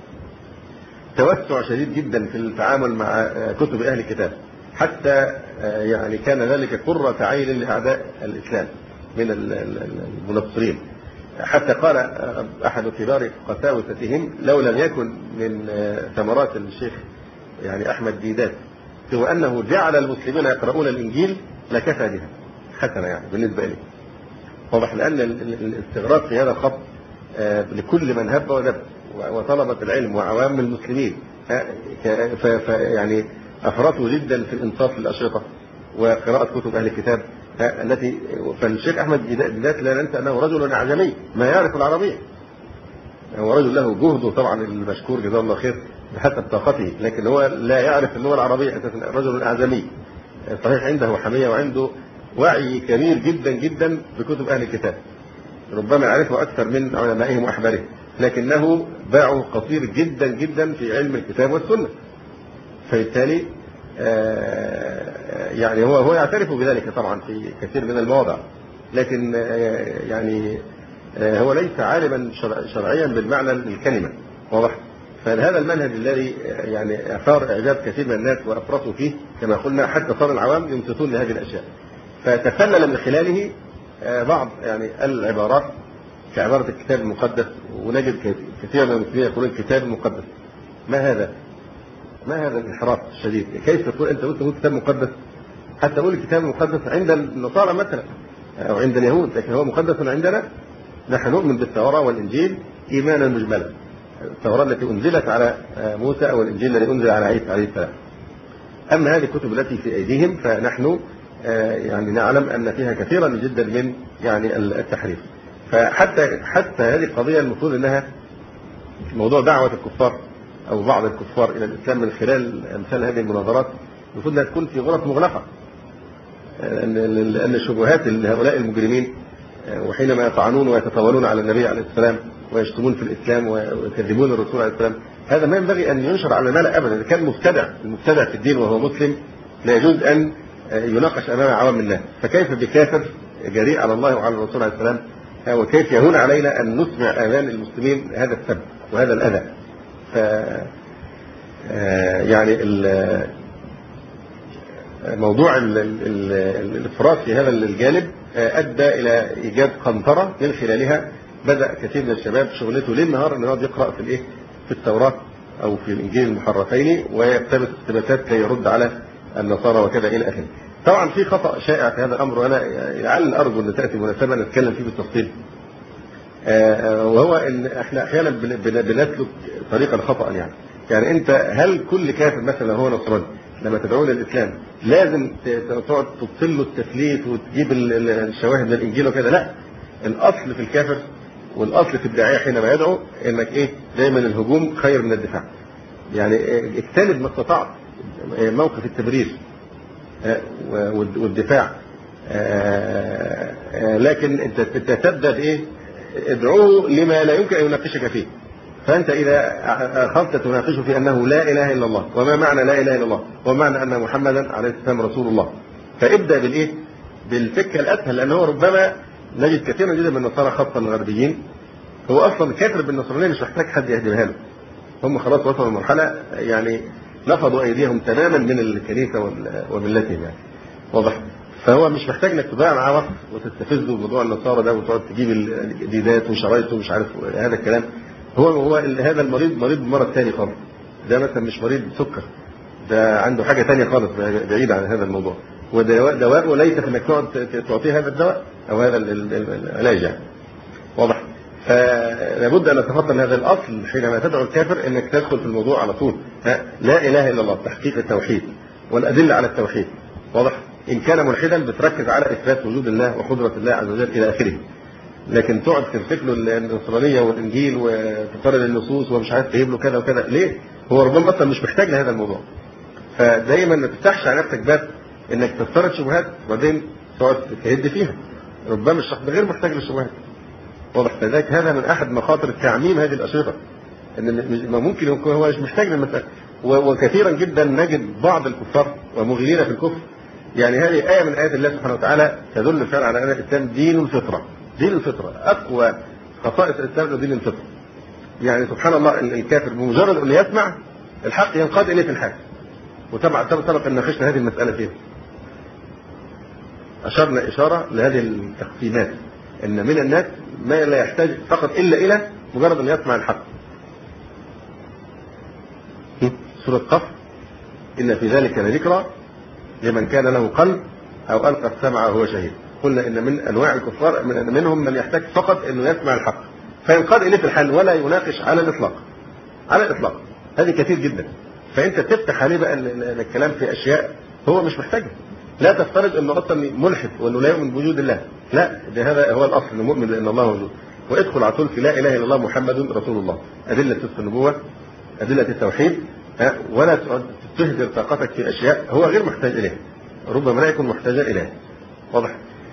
توسع شديد جدا في التعامل مع كتب أهل الكتاب، حتى يعني كان ذلك قرة عين لأعداء الإسلام من المنصرين، حتى قال أحد كبار قساوستهم لو لم يكن من ثمرات الشيخ يعني أحمد ديدات هو أنه جعل المسلمين يقرؤون الإنجيل لكفى بها حسنة يعني بالنسبة لي. واضح، لأن الاستغراق في هذا الخط لكل من هب ودب وطلبة العلم وعوام المسلمين يعني أفرطوا جدا في الإنصاف للأشرطة وقراءة كتب أهل الكتاب التي. فالشيخ أحمد ديدات لا ننسى أنه رجل أعجمي ما يعرف العربية، هو رجل له جهده طبعا المشكور جزاه الله خير بحسب طاقته، لكن هو لا يعرف اللغة العربية أساسا، رجل أعجمي صحيح عنده حمية وعنده وعي كبير جدا جدا بكتب أهل الكتاب، ربما يعرفه أكثر من علمائهم وأحبارهم، لكنه باع قصير جدا جدا في علم الكتاب والسنة. فبالتالي يعني هو هو يعترف بذلك طبعا في كثير من المواضع، لكن يعني هو ليس عالما شرعيا بالمعنى الكلمة، واضح. فهذا المنهج الذي يعني أثار إعجاب كثير من الناس وأفرطوا فيه كما قلنا، حتى صار العوام يمسكون لهذه الأشياء، فتسلل من خلاله بعض يعني العبارات كعبارة الكتاب المقدس، ونجد كثير من المسلمين يقولون الكتاب المقدس. ما هذا؟ ما هذا الانحراف الشديد؟ كيف تقول أنت قلت كتاب مقدس؟ حتى أقول الكتاب المقدس عند النصارى مثلا أو عند اليهود، لكن هو مقدس عندنا. نحن نؤمن بالتوراة والإنجيل إيمانا مجملا، التوراة التي أنزلت على موسى أو الإنجيل الذي أنزل على عيسى عليه السلام. أما هذه الكتب التي في أيديهم فنحن يعني نعلم أن فيها كثيرا جدا من يعني التحريف. فحتى حتى هذه القضية المفروض أنها موضوع دعوة الكفار أو بعض الكفار إلى الإسلام من خلال أمثال هذه المناظرات المفروض أنها تكون في غرف مغلقة، لأن الشبهات لهؤلاء المجرمين وحينما يطعنون ويتطاولون على النبي عليه السلام ويشتمون في الإسلام ويكذبون الرسول عليه السلام، هذا ما ينبغي أن ينشر على الملأ أبدا. إذا كان مبتدع المبتدع في الدين وهو مسلم لا يجوز أن يناقش امام عوام الناس، فكيف بكافر جريء على الله وعلى الرسول عليه السلام؟ وكيف يهون علينا ان نسمع اذان المسلمين هذا السب وهذا الاذى؟ ف يعني موضوع الافراط في هذا الجانب ادى الى ايجاد قنطره من خلالها بدا كثير من الشباب شغلته ليل نهار ان هو يقرا في الايه؟ في التوراه او في الانجيل المحرفين ويقتبس اقتباسات كي يرد على النصارى وكذا الى اخره. طبعا في خطا شائع في هذا الامر، وانا لعل ارجو ان تاتي مناسبه نتكلم فيه بالتفصيل، وهو ان احنا احيانا بنسلك طريقا خطا. يعني يعني انت هل كل كافر مثلا هو نصراني لما تدعوه للاسلام لازم تقعد تبطل له التثليث وتجيب الشواهد من الانجيل وكذا؟ لا، الاصل في الكافر والاصل في الداعيه حينما يدعو انك ايه؟ دايما الهجوم خير من الدفاع. يعني اجتنب ما استطعت موقف التبرير والدفاع، لكن انت تبدا بايه؟ ادعوه لما لا يمكن ان يناقشك فيه. فانت اذا اخذت تناقشه في انه لا اله الا الله، وما معنى لا اله الا الله؟ ومعنى ان محمدا عليه السلام رسول الله. فابدا بالايه؟ بالفكه الاسهل، لانه ربما نجد كثيرا جدا من النصارى خاصه الغربيين هو اصلا كافر بالنصرانيه مش محتاج حد يهدمها له. هم خلاص وصلوا لمرحله يعني نفضوا ايديهم تماما من الكنيسه وملتهم يعني. واضح؟ فهو مش محتاج انك تضيع معاه وقت وتستفزه بموضوع النصارى ده وتقعد تجيب الجديدات وشرايطه ومش عارف هذا الكلام. هو هو هذا المريض مريض بمرض ثاني خالص. ده مثلا مش مريض سكر، ده عنده حاجه ثانيه خالص بعيد عن هذا الموضوع. ودواء دواء وليس انك تقعد تعطيه هذا الدواء او هذا العلاج يعني. واضح؟ فلابد ان نتفطن هذا الاصل حينما تدعو الكافر انك تدخل في الموضوع على طول. لا اله الا الله، تحقيق التوحيد والادله على التوحيد. واضح؟ ان كان ملحدا بتركز على اثبات وجود الله وقدره الله عز وجل الى اخره. لكن تقعد تمسك له النصرانيه والانجيل وتقارن النصوص ومش عارف تجيب له كذا وكذا، ليه؟ هو ربما اصلا مش محتاج لهذا الموضوع. فدايما ما تفتحش على نفسك باب انك تفترض شبهات وبعدين تقعد تهد فيها. ربما الشخص غير محتاج للشبهات. واضح؟ فذلك هذا من احد مخاطر تعميم هذه الاشرطه، ان ممكن يكون هو مش محتاج للمساله. وكثيرا جدا نجد بعض الكفار ومغيلين في الكفر. يعني هذه ايه من ايات الله سبحانه وتعالى تدل فعلا على ان الاسلام دين الفطره. دين الفطره اقوى خصائص الاسلام دين الفطره. يعني سبحان الله الكافر بمجرد ان يسمع الحق ينقاد اليه في الحال. وطبعا سبق ان ناقشنا هذه المساله فيها. اشرنا اشاره لهذه التقسيمات ان من الناس ما لا يحتاج فقط الا الى مجرد ان يسمع الحق. سوره قف ان في ذلك لذكرى لمن كان له قلب او القى السمع وهو شهيد. قلنا ان من انواع الكفار من منهم من يحتاج فقط انه يسمع الحق فينقاد اليه في الحال ولا يناقش على الاطلاق. على الاطلاق هذه كثير جدا. فانت تفتح عليه بقى الكلام في اشياء هو مش محتاجها. لا تفترض انه اصلا ملحد وانه لا يؤمن بوجود الله. لا، ده هذا هو الاصل، انه مؤمن بان الله موجود. وادخل على طول في لا اله الا الله محمد رسول الله. ادله صدق النبوه، ادله التوحيد، ولا تهدر طاقتك في اشياء هو غير محتاج اليها. ربما لا يكون محتاجا اليها. واضح؟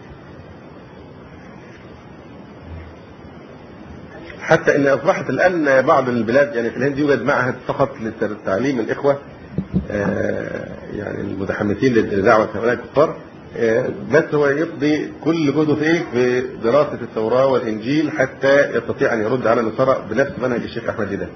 حتى ان اصبحت الان بعض البلاد يعني في الهند يوجد معهد فقط لتعليم الاخوه يعني المتحمسين لدعوه هؤلاء الكفار، بس هو يقضي كل جهده في ايه؟ في دراسه التوراه والانجيل حتى يستطيع ان يرد على النصارى بنفس منهج الشيخ احمد ديدان.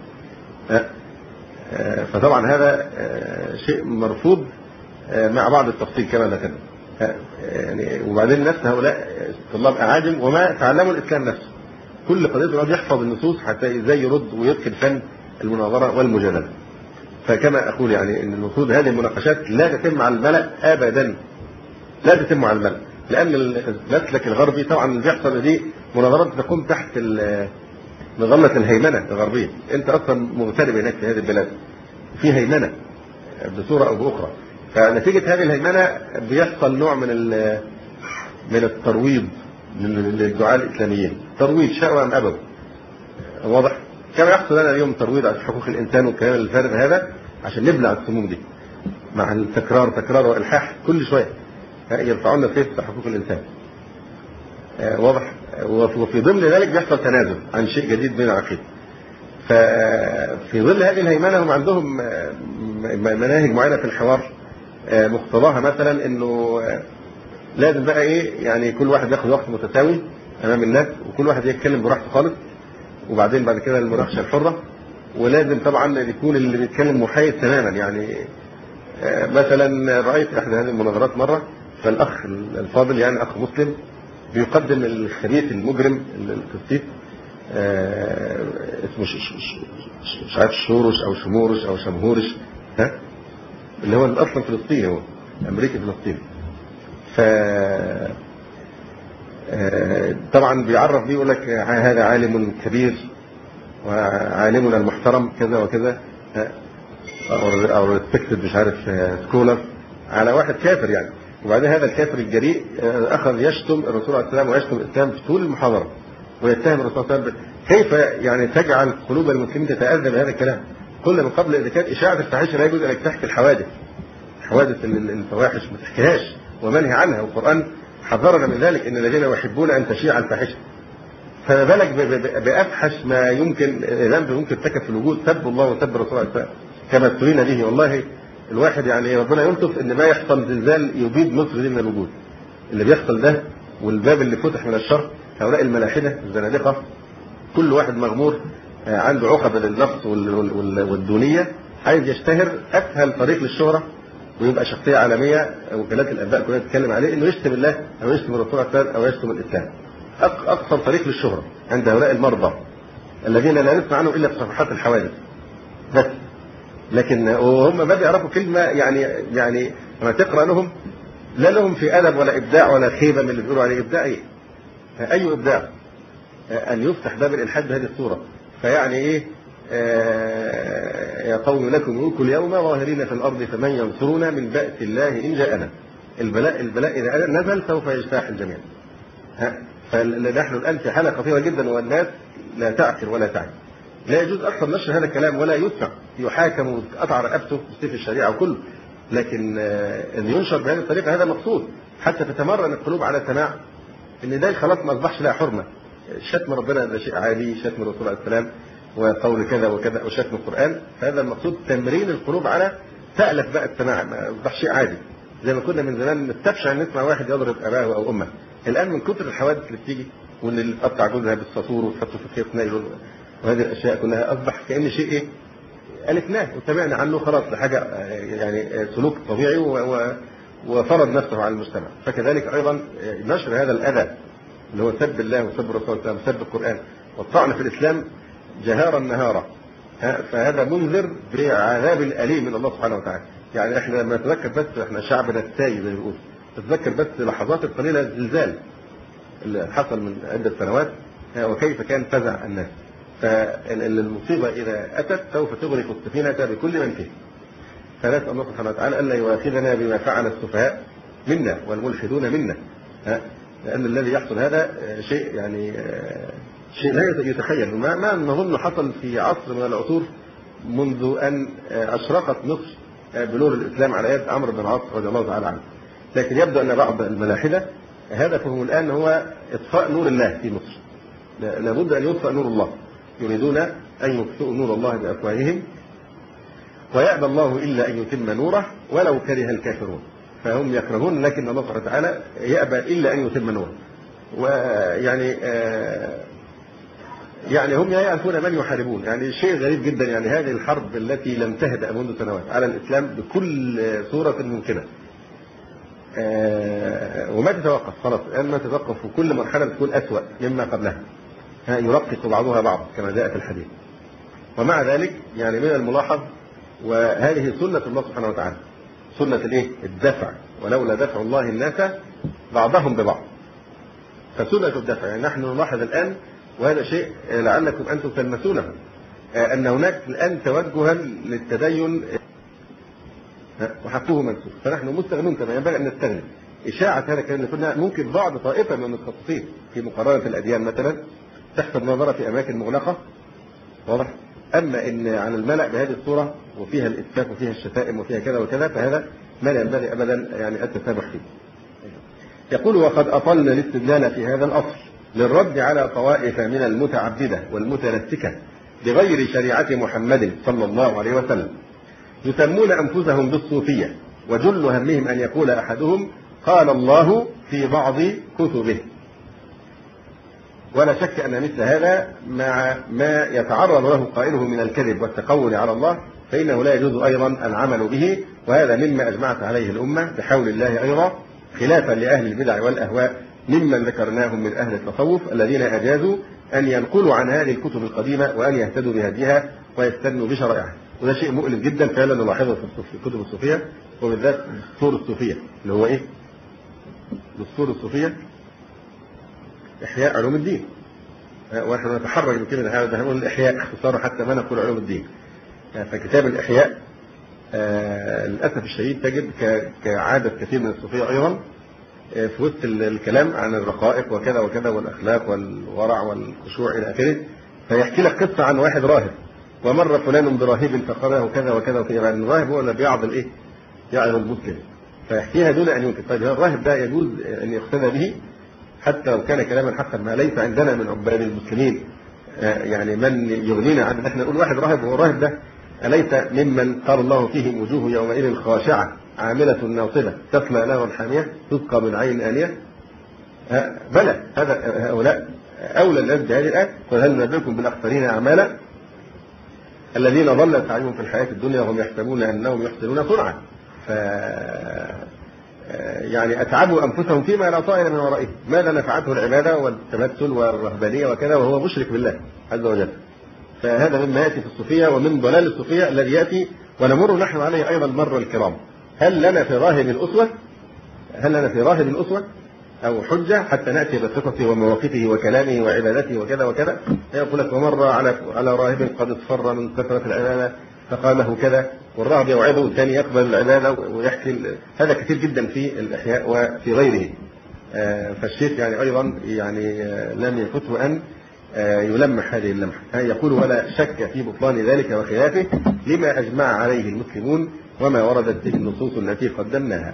فطبعا هذا شيء مرفوض مع بعض التفصيل كما ذكرنا. يعني وبعدين نفس هؤلاء طلاب اعاجم وما تعلموا الاسلام نفسه. كل قضيه يقعد يحفظ النصوص حتى ازاي يرد ويتقن فن المناظره والمجادله. فكما اقول يعني ان المفروض هذه المناقشات لا تتم على الملأ ابدا. لا تتم على الملأ، لان المسلك الغربي طبعا اللي بيحصل دي مناظرات تقوم تحت مظله الهيمنه الغربيه. انت اصلا مغترب هناك في هذه البلاد في هيمنه بصوره او باخرى. فنتيجه هذه الهيمنه بيحصل نوع من من الترويض للدعاة الاسلاميين، ترويض شأوى ام ابوا. واضح؟ كما يحصل لنا اليوم ترويض على حقوق الانسان والكلام الفارغ هذا عشان نبلع السموم دي مع التكرار تكرار والحاح كل شويه يرفعون سيف حقوق الانسان. واضح؟ وفي ضمن ذلك بيحصل تنازل عن شيء جديد بين العقيده. ففي ظل هذه الهيمنه هم عندهم مناهج معينه في الحوار مقتضاها مثلا انه لازم بقى ايه يعني كل واحد ياخد وقت متساوي امام الناس، وكل واحد يتكلم براحته خالص، وبعدين بعد كده المناقشه الحره. ولازم طبعا يكون اللي بيتكلم محايد تماما. يعني مثلا رايت احدى هذه المناظرات مره، فالاخ الفاضل يعني اخ مسلم بيقدم الخبيث المجرم القسيس اسمه مش عارف شورش او شمورش او شمهورش، ها اللي هو اصلا فلسطيني، هو امريكي فلسطيني. ف طبعا بيعرف بيه يقول لك هذا عالم كبير وعالمنا المحترم كذا وكذا، او ريسبكتد مش عارف سكولر، على واحد كافر يعني. وبعدين هذا الكافر الجريء اخذ يشتم الرسول عليه السلام ويشتم الاسلام في طول المحاضره، ويتهم الرسول صلى الله عليه وسلم. كيف يعني تجعل قلوب المسلمين تتاذى بهذا الكلام؟ قلنا من قبل اذا كانت اشاعه الفاحشه لا يجوز انك تحكي الحوادث، حوادث الفواحش ما تحكيهاش ومنهي عنها، والقران حذرنا من ذلك ان الذين يحبون ان تشيع الفاحشه. فما بالك بافحش ما يمكن ذنب ممكن ارتكب في الوجود، سب الله وسب الرسول عليه السلام كما ابتلينا به. والله الواحد يعني ربنا يلطف ان ما يحصل زلزال يبيد مصر دي من الوجود. اللي بيحصل ده والباب اللي فتح من الشر، هؤلاء الملاحده الزنادقه كل واحد مغمور عنده عقبه للنفس والدونيه، عايز يشتهر. اسهل طريق للشهره ويبقى شخصيه عالميه، وكالات الانباء كلها تتكلم عليه، انه يشتم الله او يشتم الرسول او يشتم الاسلام. اقصر طريق للشهره عند هؤلاء المرضى الذين لا نسمع عنهم الا في صفحات الحوادث بس. لكن وهم ما بيعرفوا كلمه يعني يعني لما تقرا لهم لا لهم في ادب ولا ابداع ولا خيبه من اللي بيقولوا عليه. ابداع ايه؟ اي ابداع ان يفتح باب الالحاد بهذه الصوره. فيعني ايه آه يا قوم لكم ملك اليوم ظاهرين في الارض فمن ينصرنا من باس الله ان جاءنا. البلاء البلاء اذا نزل سوف يجتاح الجميع. ها فنحن الان في حاله خطيره جدا، والناس لا تعقل ولا تعي. لا يجوز اصلا نشر هذا الكلام ولا يسمع، يحاكم وقطع رقبته بسيف الشريعه وكله. لكن ان ينشر بهذه الطريقه هذا مقصود، حتى تتمرن القلوب على سماع ان ده خلاص ما اصبحش لها حرمه. شتم ربنا ده شيء عادي، شتم الرسول عليه السلام وقول كذا وكذا وشتم القران، فهذا المقصود تمرين القلوب على تألف بقى السماع، ما اصبحش شيء عادي. زي ما كنا من زمان نستبشع ان نسمع واحد يضرب اباه او امه. الان من كثر الحوادث اللي بتيجي وان اللي تقطع جوزها بالساطور وتحطه في كيس نايلون وهذه الاشياء كلها اصبح كأن شيء ايه الفناه وسمعنا عنه خلاص لحاجه يعني سلوك طبيعي وفرض نفسه على المجتمع. فكذلك ايضا نشر هذا الاذى اللي هو سب الله وسب الرسول صلى الله عليه وسلم وسب القران والطعن في الاسلام جهارا نهارا، فهذا منذر بعذاب الاليم من الله سبحانه وتعالى. يعني احنا لما نتذكر بس احنا شعبنا التاي زي ما بيقول، نتذكر بس لحظات القليله الزلزال اللي حصل من عده سنوات وكيف كان فزع الناس. فالمصيبه اذا اتت سوف تغرق السفينه بكل من فيها. فنسال الله سبحانه وتعالى الا يؤاخذنا بما فعل السفهاء منا والملحدون منا، لان الذي يحصل هذا شيء يعني شيء لا يتخيل. ما ما نظن حصل في عصر من العصور منذ ان اشرقت مصر بنور الاسلام على يد عمرو بن العاص رضي الله تعالى عنه. لكن يبدو ان بعض الملاحده هدفهم الان هو اطفاء نور الله في مصر. لابد ان يطفأ نور الله، يريدون ان يطفئوا نور الله بافواههم ويأبى الله الا ان يتم نوره ولو كره الكافرون. فهم يكرهون لكن الله سبحانه وتعالى يأبى الا ان يتم نوره. ويعني آه يعني هم يعرفون من يحاربون. يعني شيء غريب جدا، يعني هذه الحرب التي لم تهدأ منذ سنوات على الاسلام بكل صوره ممكنه آه وما تتوقف خلاص الان، ما تتوقف، وكل مرحله بتكون اسوأ مما قبلها، يرقق بعضها بعض كما جاء في الحديث. ومع ذلك يعني من الملاحظ، وهذه سنه الله سبحانه وتعالى، سنه الايه؟ الدفع، ولولا دفع الله الناس بعضهم ببعض. فسنه الدفع، يعني نحن نلاحظ الان وهذا شيء لعلكم انتم تلمسونه، ان هناك الان توجها للتدين وحقه منسوخ، فنحن مستغنون كما ينبغي ان نستغني. اشاعه هذا الكلام اللي كنا ممكن بعض طائفه من المتخصصين في مقارنه الاديان مثلا تحصل نظره في اماكن مغلقه واضح، اما ان على الملأ بهذه الصوره وفيها الاسفاف وفيها الشتائم وفيها كذا وكذا، فهذا ما لا ينبغي ابدا يعني التسامح فيه. يقول وقد اطلنا الاستدلال في هذا الاصل للرد على طوائف من المتعبده والمتنسكه بغير شريعه محمد صلى الله عليه وسلم، يسمون انفسهم بالصوفيه وجل همهم أن يقول أحدهم قال الله في بعض كتبه. ولا شك أن مثل هذا مع ما يتعرض له قائله من الكذب والتقول على الله فإنه لا يجوز أيضا العمل به، وهذا مما أجمعت عليه الأمة بحول الله أيضا، خلافا لأهل البدع والأهواء ممن ذكرناهم من أهل التصوف الذين أجازوا أن ينقلوا عن هذه الكتب القديمة وأن يهتدوا بهديها ويستنوا بشرائعها. وده شيء مؤلم جدا فعلا نلاحظه في الكتب الصوفية، وبالذات دستور الصوفية اللي هو إيه؟ دستور الصوفية إحياء علوم الدين. ونحن نتحرج بكلمة هذا، هنقول الإحياء اختصاره حتى ما نقول علوم الدين. فكتاب الإحياء آه للأسف الشديد تجد كعادة كثير من الصوفية أيضا آه في وسط الكلام عن الرقائق وكذا وكذا والأخلاق والورع والخشوع إلى آخره، فيحكي لك قصة عن واحد راهب ومر فلان براهب فقال له كذا وكذا وكذا. يعني الراهب هو اللي بيعظ الإيه؟ يعظ المسلم، فيحكيها دون أن ينكر. طيب الراهب ده يجوز أن يقتدى به حتى لو كان كلاما حقا، ما ليس عندنا من عباد المسلمين آه يعني من يغنينا عن احنا نقول واحد راهب. هو الراهب ده أليس ممن قال الله فيهم وجوه يومئذ خاشعة عاملة ناصبة تصلى نارا حامية تسقى من عين آنية؟ بلى، هذا هؤلاء أولى الناس بهذه الآية. قل هل ننبئكم بالأخسرين أعمالا الذين ضل سعيهم في الحياة الدنيا وهم يحسبون أنهم يحسنون صنعا. ف يعني أتعبوا أنفسهم فيما لا طائل من ورائهم. ماذا نفعته العبادة والتمثل والرهبانية وكذا وهو مشرك بالله عز وجل. فهذا مما يأتي في الصوفية ومن ضلال الصوفية الذي يأتي ونمر نحن عليه أيضا مر الكرام. هل لنا في راهب الأسوة؟ هل لنا في راهب الأسوة أو حجة حتى نأتي بصفته ومواقفه وكلامه وعبادته وكذا وكذا؟ يقول لك ومر على على راهب قد اصفر من كثرة العبادة فقال له كذا، والراهب يوعظه والثاني يقبل العبادة ويحكي. هذا كثير جدا في الإحياء وفي غيره. فالشيخ يعني أيضا يعني لم يفته أن يلمح هذه اللمحة. يقول ولا شك في بطلان ذلك وخلافه لما أجمع عليه المسلمون وما وردت به النصوص التي قدمناها.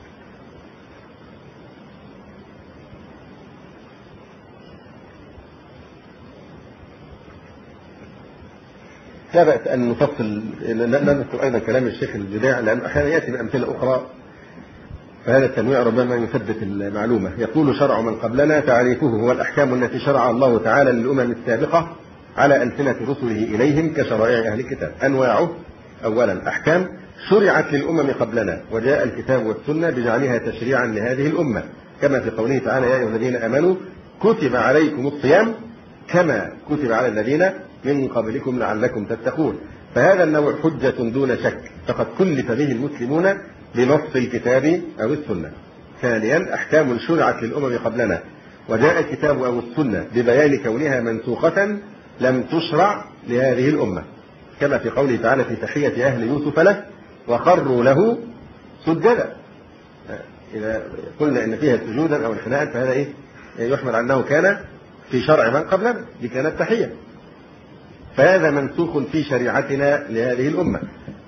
لا بأس أن نفصل، لا نذكر أيضا كلام الشيخ الجداع لأن أحيانا يأتي بأمثلة أخرى، فهذا التنويع ربما يثبت المعلومة. يقول شرع من قبلنا تعريفه هو الأحكام التي شرع الله تعالى للأمم السابقة على ألسنة رسله إليهم كشرائع أهل الكتاب. أنواعه: أولا أحكام شرعت للأمم قبلنا وجاء الكتاب والسنة بجعلها تشريعا لهذه الأمة، كما في قوله تعالى: يا أيها الذين آمنوا كتب عليكم الصيام كما كتب على الذين من قبلكم لعلكم تتقون. فهذا النوع حجة دون شك، فقد كلف به المسلمون بنص الكتاب أو السنة. ثانيا أحكام شرعت للأمم قبلنا وجاء الكتاب أو السنة ببيان كونها منسوخة لم تشرع لهذه الأمة، كما في قوله تعالى في تحية أهل يوسف له وخروا له سجدا. إذا قلنا إن فيها سجودا أو انحناء فهذا إيه؟ يحمل عنه كان في شرع من قبلنا، دي كانت تحية، فهذا منسوخ في شريعتنا لهذه الأمة.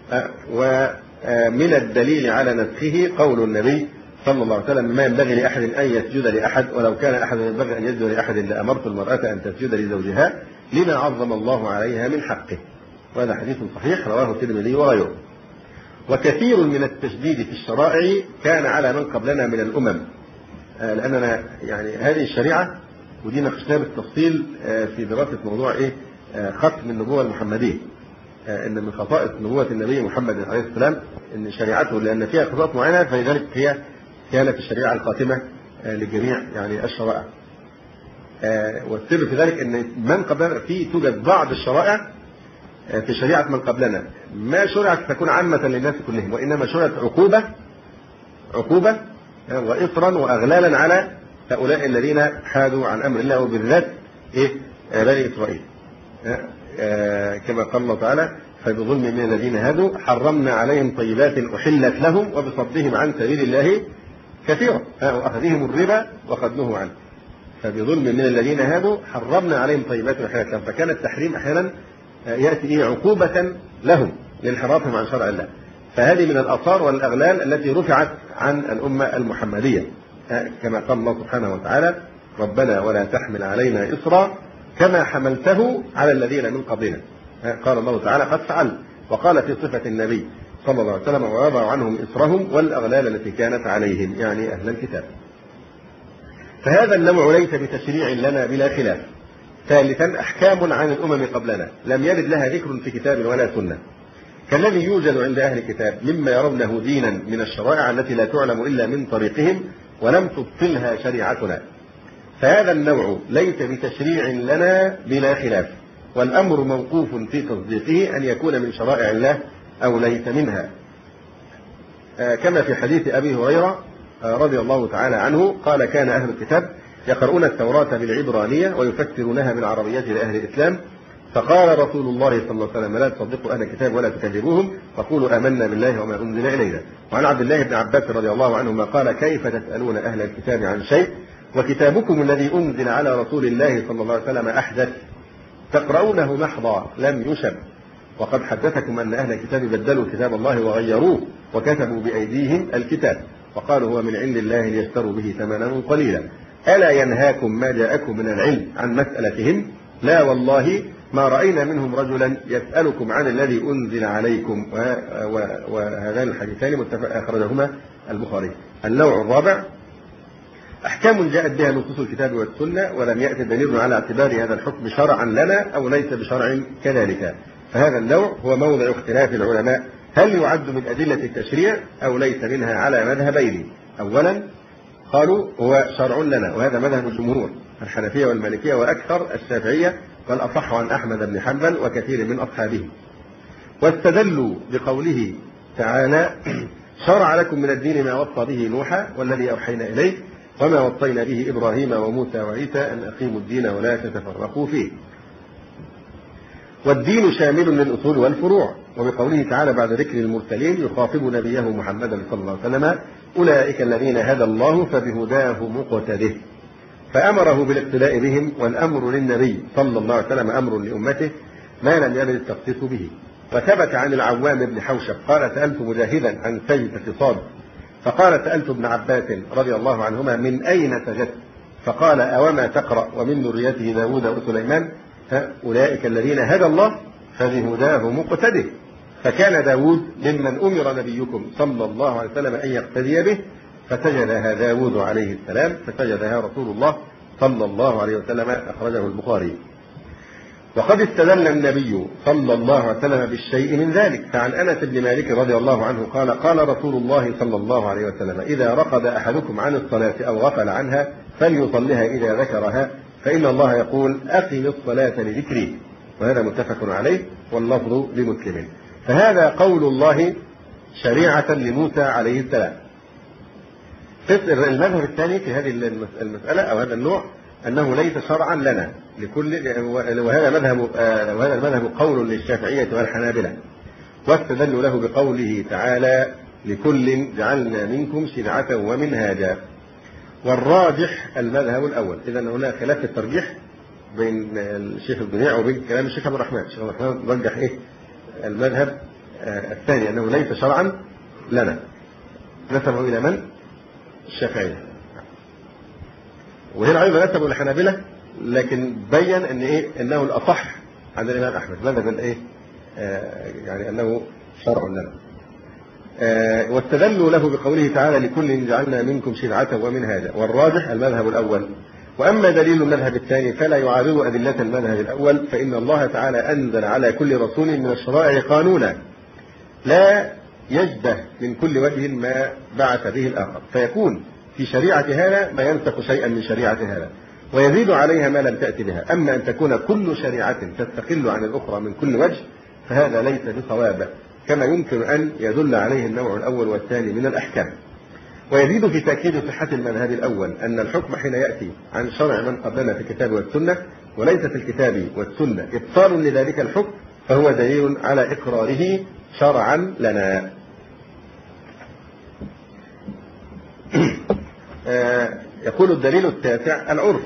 ومن الدليل على نسخه قول النبي صلى الله عليه وسلم: ما ينبغي لأحد أن يسجد لأحد، ولو كان أحد ينبغي أن يسجد لأحد لأمرت المرأة أن تسجد لزوجها لما عظم الله عليها من حقه. وهذا حديث صحيح رواه الترمذي وغيره. وكثير من التشديد في الشرائع كان على من قبلنا من الأمم، لأننا يعني هذه الشريعة ودي ناقشناها بالتفصيل في دراسة موضوع إيه ختم النبوة المحمدية، إن من خصائص نبوة النبي محمد عليه السلام إن شريعته لأن فيها خصائص معينة، فلذلك هي كانت الشريعة القاتمة لجميع يعني الشرائع. والسر في ذلك إن من قبلنا في توجد بعض الشرائع في شريعة من قبلنا ما شرعت تكون عامة للناس كلهم، وإنما شرعت عقوبة عقوبة وإصرا وأغلالا على هؤلاء الذين حادوا عن أمر الله، وبالذات إيه بني إسرائيل. كما قال الله تعالى: فبظلم من الذين هادوا حرمنا عليهم طيبات أحلت لهم وبصدهم عن سبيل الله كثيرا وأخذهم الربا وقد نهوا عنه. فبظلم من الذين هادوا حرمنا عليهم طيبات أحلت لهم، فكان التحريم أحيانا يأتي إيه عقوبة لهم لانحرافهم عن شرع الله. فهذه من الآثار والأغلال التي رفعت عن الأمة المحمدية، كما قال الله سبحانه وتعالى: ربنا ولا تحمل علينا إصرا كما حملته على الذين من قبلنا. قال الله تعالى: قد فعل. وقال في صفة النبي صلى الله عليه وسلم ويضع عنهم إصرهم والأغلال التي كانت عليهم، يعني أهل الكتاب. فهذا النوع ليس بتشريع لنا بلا خلاف. ثالثا، أحكام عن الأمم قبلنا لم يرد لها ذكر في كتاب ولا سنة، كالذي يوجد عند أهل الكتاب مما يرونه دينا من الشرائع التي لا تعلم إلا من طريقهم ولم تبطلها شريعتنا. فهذا النوع ليس بتشريع لنا بلا خلاف، والأمر موقوف في تصديقه أن يكون من شرائع الله أو ليس منها، كما في حديث أبي هريرة رضي الله تعالى عنه قال: كان أهل الكتاب يقرؤون التوراة بالعبرانية ويفسرونها بالعربية لأهل الإسلام، فقال رسول الله صلى الله عليه وسلم: لا تصدقوا أهل الكتاب ولا تكذبوهم، فقولوا آمنا بالله وما أنزل إلينا. وعن عبد الله بن عباس رضي الله عنهما قال: كيف تسألون أهل الكتاب عن شيء وكتابكم الذي أنزل على رسول الله صلى الله عليه وسلم أحدث، تقرؤونه محضا لم يشب، وقد حدثكم أن أهل الكتاب بدلوا كتاب الله وغيروه وكتبوا بأيديهم الكتاب وقالوا هو من عند الله ليشتروا به ثمنا قليلا، ألا ينهاكم ما جاءكم من العلم عن مسألتهم؟ لا والله ما رأينا منهم رجلا يسألكم عن الذي أنزل عليكم. وهذان الحديثان متفق أخرجهما البخاري. النوع الرابع، أحكام جاءت بها نصوص الكتاب والسنة ولم يأتي دليل على اعتبار هذا الحكم شرعا لنا أو ليس بشرع كذلك. فهذا النوع هو موضع اختلاف العلماء، هل يعد من أدلة التشريع أو ليس منها، على مذهبين. أولا قالوا هو شرع لنا، وهذا مذهب الجمهور الحنفية والمالكية وأكثر الشافعية والأصح عن أحمد بن حنبل وكثير من أصحابه. واستدلوا بقوله تعالى: شرع لكم من الدين ما وصى به نوحا والذي أوحينا إليه وما وصينا به إبراهيم وموسى وعيسى أن أقيموا الدين ولا تتفرقوا فيه. والدين شامل للأصول والفروع. وبقوله تعالى بعد ذكر المرسلين يخاطب نبيه محمدا صلى الله عليه وسلم: أولئك الذين هدى الله فبهداه مقتده. فأمره بالاقتداء بهم، والأمر للنبي صلى الله عليه وسلم أمر لأمته ما لم يرد التخصيص به. وثبت عن العوام بن حوشب قال: سألت مجاهدا عن سجدة صاد، فقال: سألت ابن عباس رضي الله عنهما: من أين سجدت؟ فقال: أوما تقرأ ومن ذريته داود وسليمان أولئك الذين هدى الله فبهداه مقتده. فكان داود ممن أمر نبيكم صلى الله عليه وسلم أن يقتدي به، فسجدها داود عليه السلام، فسجدها رسول الله صلى الله عليه وسلم، أخرجه البخاري. وقد استدل النبي صلى الله عليه وسلم بالشيء من ذلك، فعن أنس بن مالك رضي الله عنه قال: قال رسول الله صلى الله عليه وسلم: إذا رقد أحدكم عن الصلاة أو غفل عنها فليصلها إذا ذكرها، فإن الله يقول: أقم الصلاة لذكري. وهذا متفق عليه واللفظ لمسلم. فهذا قول الله شريعة لموسى عليه السلام. المذهب الثاني في هذه المسألة أو هذا النوع أنه ليس شرعا لنا لكل، وهذا مذهب وهذا المذهب قول للشافعية والحنابلة، واستدلوا له بقوله تعالى: لكل جعلنا منكم شرعة ومنهاجا. والراجح المذهب الأول. إذا هناك خلاف في الترجيح بين الشيخ البنيع وبين كلام الشيخ عبد الرحمن. الشيخ عبد الرحمن رجح إيه؟ المذهب الثاني أنه ليس شرعا لنا. نسبه إلى من؟ الشافعية. وهنا أيضا نسبه الحنابلة، لكن بين أن إيه؟ أنه الأصح عند الإمام أحمد مذهب الإيه؟ آه يعني أنه شرع لنا. آه واستدلوا له بقوله تعالى: لكل جعلنا منكم شرعة ومنهاجا. والراجح المذهب الأول. وأما دليل المذهب الثاني فلا يعارض أدلة المذهب الأول، فإن الله تعالى أنزل على كل رسول من الشرائع قانونا لا يشبه من كل وجه ما بعث به الآخر، فيكون في شريعة هذا ما ينسخ شيئا من شريعة هذا ويزيد عليها ما لم تأتي بها. أما أن تكون كل شريعة تستقل عن الأخرى من كل وجه فهذا ليس بصواب، كما يمكن أن يدل عليه النوع الأول والثاني من الأحكام. ويزيد في تأكيد صحة المذهب الأول أن الحكم حين يأتي عن شرع من قبلنا في الكتاب والسنة وليس في الكتاب والسنة إبطال لذلك الحكم، فهو دليل على إقراره شرعا لنا. يقول الدليل التاسع: العرف.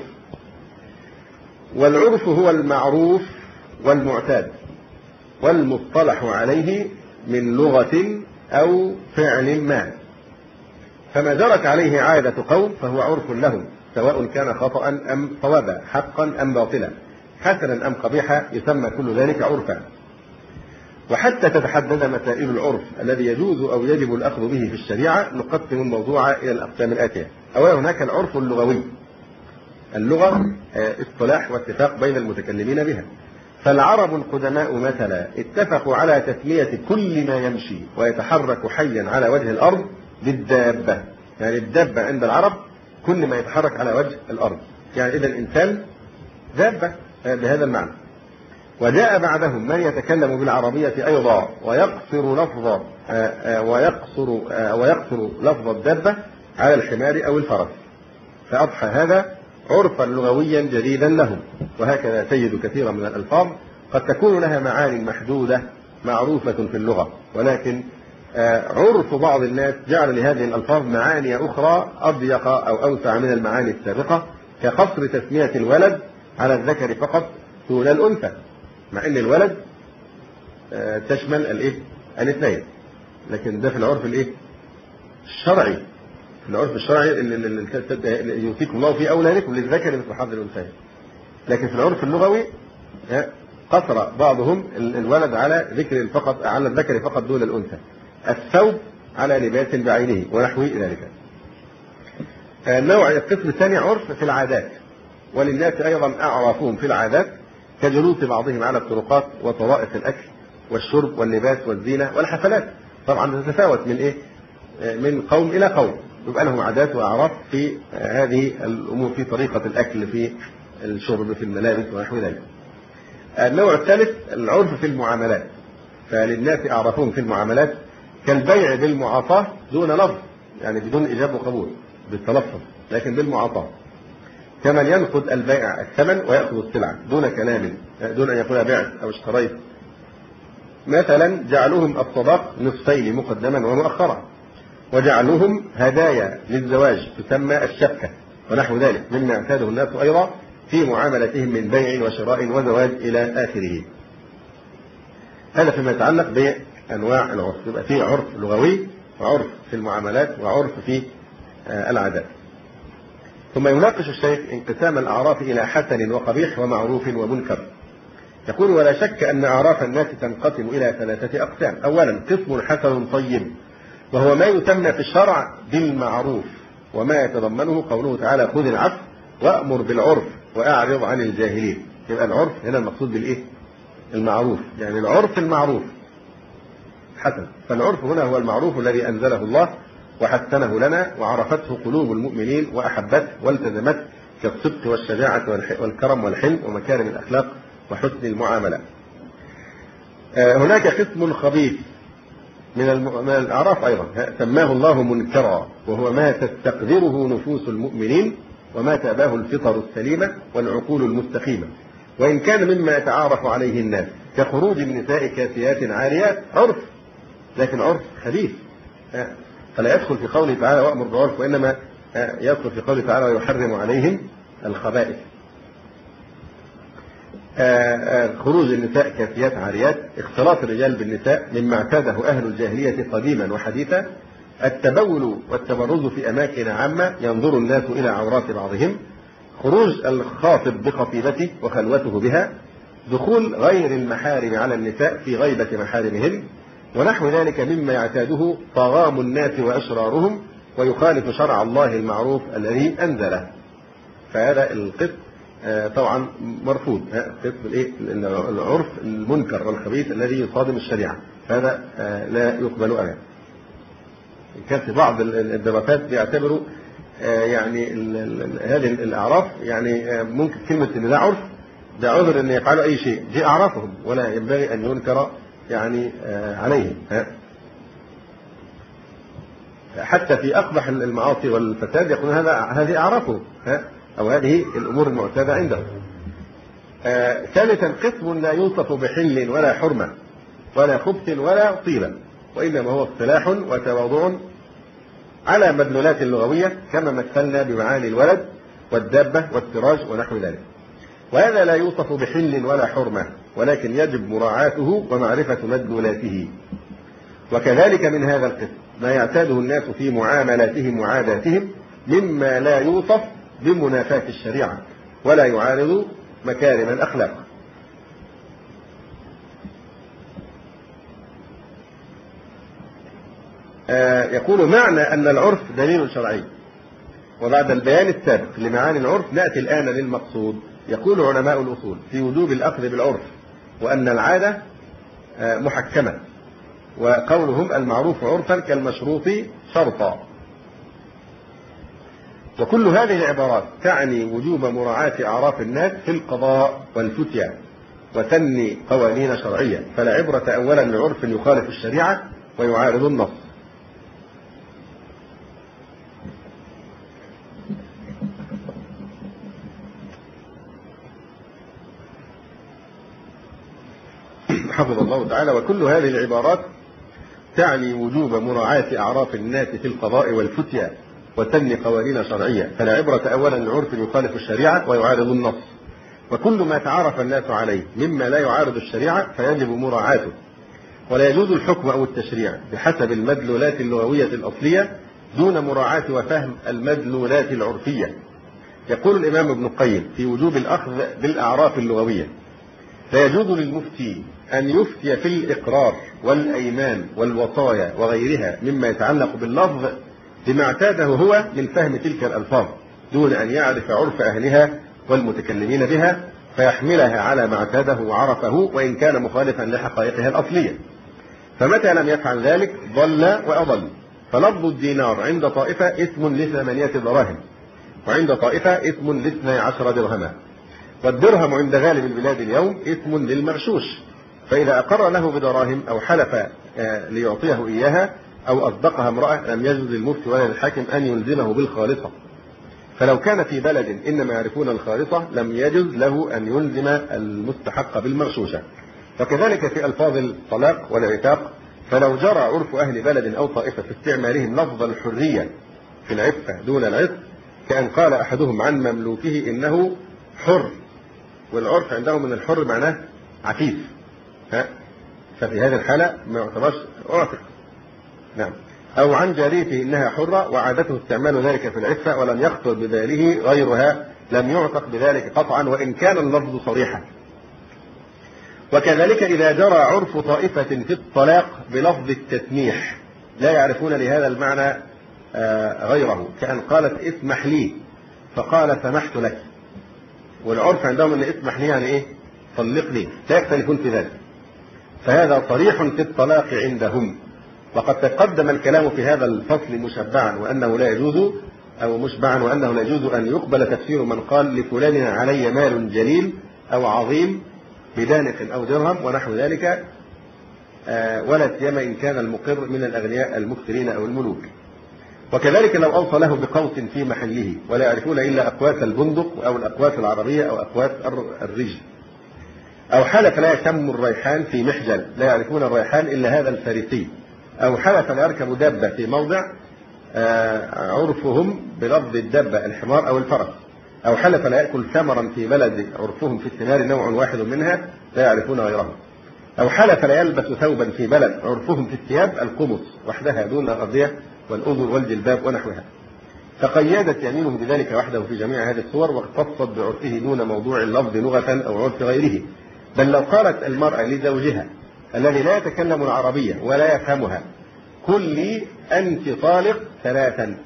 والعرف هو المعروف والمعتاد والمصطلح عليه من لغة أو فعل ما، فما جرت عليه عادة قوم فهو عرف لهم، سواء كان خطأ أم صوابا، حقا أم باطلا، حسنا أم قبيحا، يسمى كل ذلك عرفا. وحتى تتحدد مسائل العرف الذي يجوز أو يجب الأخذ به في الشريعة نقسم الموضوع إلى الأقسام الآتية. أولا هناك العرف اللغوي. اللغة اصطلاح واتفاق بين المتكلمين بها. فالعرب القدماء مثلا اتفقوا على تسمية كل ما يمشي ويتحرك حيا على وجه الأرض بالدابة. يعني الدابة عند العرب كل ما يتحرك على وجه الأرض، يعني إذا الإنسان دابة بهذا المعنى. وجاء بعدهم من يتكلم بالعربية أيضا ويقصر لفظ ويقصر ويقصر لفظ الدابة على الحمار أو الفرس، فأضحى هذا عرفا لغويا جديدا لهم. وهكذا تجد كثيرا من الألفاظ قد تكون لها معاني محدودة معروفة في اللغة، ولكن عرف بعض الناس جعل لهذه الألفاظ معاني أخرى أضيق أو أوسع من المعاني السابقة، كقصر تسمية الولد على الذكر فقط دون الأنثى، مع أن الولد تشمل الإيه؟ الاثنين، لكن ده في العرف الإيه؟ الشرعي. في العرف الشرعي اللي يوصيكم الله في أولادكم للذكر مثل حظ الأنثيين. لكن في العرف اللغوي قصر بعضهم الولد على ذكر فقط، على الذكر فقط دون الأنثى. الثوب على لباس بعينه ونحو ذلك. النوع القسم الثاني عرف في العادات، وللناس أيضا أعرافهم في العادات كجلوس بعضهم على الطرقات وطرائق الأكل والشرب واللباس والزينة والحفلات. طبعا تتفاوت من إيه؟ من قوم إلى قوم، يبقى لهم عادات وأعراف في هذه الأمور، في طريقة الأكل، في الشرب، في الملابس ونحو ذلك. النوع الثالث العرف في المعاملات، فللناس أعرفهم في المعاملات كالبيع بالمعاطاة دون لفظ، يعني بدون إجابة وقبول بالتلفظ، لكن بالمعاطاة، كمن ينقد البيع الثمن ويأخذ السلعة دون كلام، دون أن يقول بعت أو اشتريت. مثلا جعلهم الصداق نصفين مقدما ومؤخرا، وجعلهم هدايا للزواج تسمى الشبكة ونحو ذلك مما اعتاده الناس أيضا في معاملتهم من بيع وشراء وزواج إلى آخره. هذا فيما يتعلق بأنواع العرف. يبقى فيه عرف لغوي وعرف في المعاملات وعرف في العادات. ثم يناقش الشيخ انقسام الأعراف إلى حسن وقبيح ومعروف ومنكر. يقول: ولا شك أن أعراف الناس تنقسم إلى ثلاثة أقسام. أولا قسم حسن طيب، وهو ما يسمى في الشرع بالمعروف، وما يتضمنه قوله تعالى: خذ العفو وأمر بالعرف وأعرض عن الجاهلين. يبقى العرف هنا المقصود بالإيه؟ المعروف، يعني العرف المعروف حسن. فالعرف هنا هو المعروف الذي أنزله الله وحسنه لنا وعرفته قلوب المؤمنين وأحبته والتزمته، كالصدق والشجاعة والكرم والحلم ومكارم الأخلاق وحسن المعاملة. هناك قسم خبيث من الأعراف أيضا سماه الله منكرا، وهو ما تستقدره نفوس المؤمنين وما تأباه الفطر السليمة والعقول المستقيمة، وإن كان مما يتعارف عليه الناس، كخروج النساء كاسيات عاريات، عرف، لكن عرف خبيث، فلا يدخل في قوله تعالى وأمر بالعرف، وإنما يدخل في قوله تعالى ويحرم عليهم الخبائث. خروج النساء كاسيات عاريات، اختلاط الرجال بالنساء مما اعتاده أهل الجاهلية قديما وحديثا، التبول والتبرز في أماكن عامة ينظر الناس إلى عورات بعضهم، خروج الخاطب بخطيبته وخلوته بها، دخول غير المحارم على النساء في غيبة محارمهن، ونحو ذلك مما يعتاده طغام الناس وأشرارهم ويخالف شرع الله المعروف الذي أنزله. فهذا القسم طبعا مرفوض، قسم العرف المنكر والخبيث الذي يصادم الشريعة، فهذا لا يقبل أبدا. كان في بعض الدراسات بيعتبروا يعني هذه الأعراف يعني ممكن كلمة إن ده عرف ده عذر أن يفعلوا أي شيء، دي أعرافهم ولا ينبغي أن ينكر يعني عليهم. حتى في أقبح المعاصي والفساد يقول هذا هذه أعرافهم أو هذه الأمور المعتادة عندهم. ثالثا قسم لا يوصف بحل ولا حرمة ولا خبث ولا طيبة، وإنما هو اصطلاح وتواضع على مدلولات لغوية، كما مثلنا بمعاني الولد والدابة والسراج ونحو ذلك. وهذا لا يوصف بحل ولا حرمة، ولكن يجب مراعاته ومعرفة مدلولاته. وكذلك من هذا القسم ما يعتاده الناس في معاملاتهم وعاداتهم مما لا يوصف بمنافاة الشريعة ولا يعارض مكارم الأخلاق. يقول معنى أن العرف دليل شرعي. وبعد البيان السابق لمعاني العرف نأتي الآن للمقصود. يقول علماء الأصول في وجوب الأخذ بالعرف وأن العادة محكمة، وقولهم المعروف عرفا كالمشروط شرطا. وكل هذه العبارات تعني وجوب مراعاة أعراف الناس في القضاء والفتيا وتني قوانين شرعية، فلا عبرة أولا لعرف يخالف الشريعة ويعارض النص. حفظ الله تعالى. وكل هذه العبارات تعني وجوب مراعاة أعراف الناس في القضاء والفتيا وتني قوانين شرعية، فلا عبرة أولا لعرف يخالف الشريعة ويعارض النص. وكل ما تعارف الناس عليه مما لا يعارض الشريعة فيجب مراعاته، ولا يجوز الحكم أو التشريع بحسب المدلولات اللغوية الأصلية دون مراعاة وفهم المدلولات العرفية. يقول الإمام ابن القيم في وجوب الأخذ بالأعراف اللغوية: لا يجوز للمفتي أن يفتي في الإقرار والأيمان والوصايا وغيرها مما يتعلق باللفظ بما اعتاده هو من فهم تلك الألفاظ دون أن يعرف عرف أهلها والمتكلمين بها فيحملها على ما اعتاده وعرفه وإن كان مخالفا لحقائقها الأصلية. فمتى لم يفعل ذلك ضل وأضل. فلفظ الدينار عند طائفة اسم لثمانية دراهم، وعند طائفة اسم لاثني عشر درهما، والدرهم عند غالب البلاد اليوم اسم للمغشوش. فإذا أقر له بدراهم أو حلف ليعطيه إياها أو أصدقها امرأة لم يجوز للمفتي ولا للحاكم أن يلزمه بالخالصة. فلو كان في بلد إنما يعرفون الخالصة لم يجوز له أن يلزم المستحق بالمغشوشة. وكذلك في ألفاظ الطلاق والعتاق، فلو جرى عرف أهل بلد أو طائفة في استعمالهم لفظ الحرية في العفة دون العتق، كأن قال أحدهم عن مملوكه إنه حر، والعرف عندهم من الحر معناه عفيف، ففي هذه الحالة ما يعتبرش عاتق. نعم. أو عن جاريته إنها حرة وعادته استعمال ذلك في العفة ولم يخطر بباله غيرها لم يعتق بذلك قطعا وإن كان اللفظ صريحا. وكذلك إذا جرى عرف طائفة في الطلاق بلفظ التسميح لا يعرفون لهذا المعنى غيره، كأن قالت اسمح لي فقال سمحت لك، والعرف عندهم أن اسمح لي يعني إيه؟ طلقني، لا يختلفون في ذلك. فهذا صريح في الطلاق عندهم. وقد تقدم الكلام في هذا الفصل مشبعا وأنه لا يجوز أو مشبعا وأنه لا يجوز أن يقبل تفسير من قال لفلان علي مال جليل أو عظيم بدانق أو درهم ونحو ذلك، ولا سيما إن كان المقر من الأغنياء المكثرين أو الملوك. وكذلك لو أوصى له بقوس في محله ولا يعرفون إلا أقواس البندق أو الأقواس العربية أو أقواس الرجل، أو حلف لا يشم الريحان في محجل لا يعرفون الريحان إلا هذا الفارسي، أو حلف لا يركب دابة في موضع عرفهم بلفظ الدابة الحمار أو الفرس، أو حلف لا يأكل ثمرا في بلد عرفهم في الثمار نوع واحد منها لا يعرفون غيره، أو حلف لا يلبس ثوبا في بلد عرفهم في الثياب القمص وحدها دون الأغذية والأذر والجلباب ونحوها، فقيدت يمينه بذلك وحده في جميع هذه الصور واختصت بعرفه دون موضوع اللفظ لغة أو عرف غيره. بل لو قالت المرأة لزوجها الذي لا يتكلم العربية ولا يفهمها قل لي أنت طالق ثلاثا،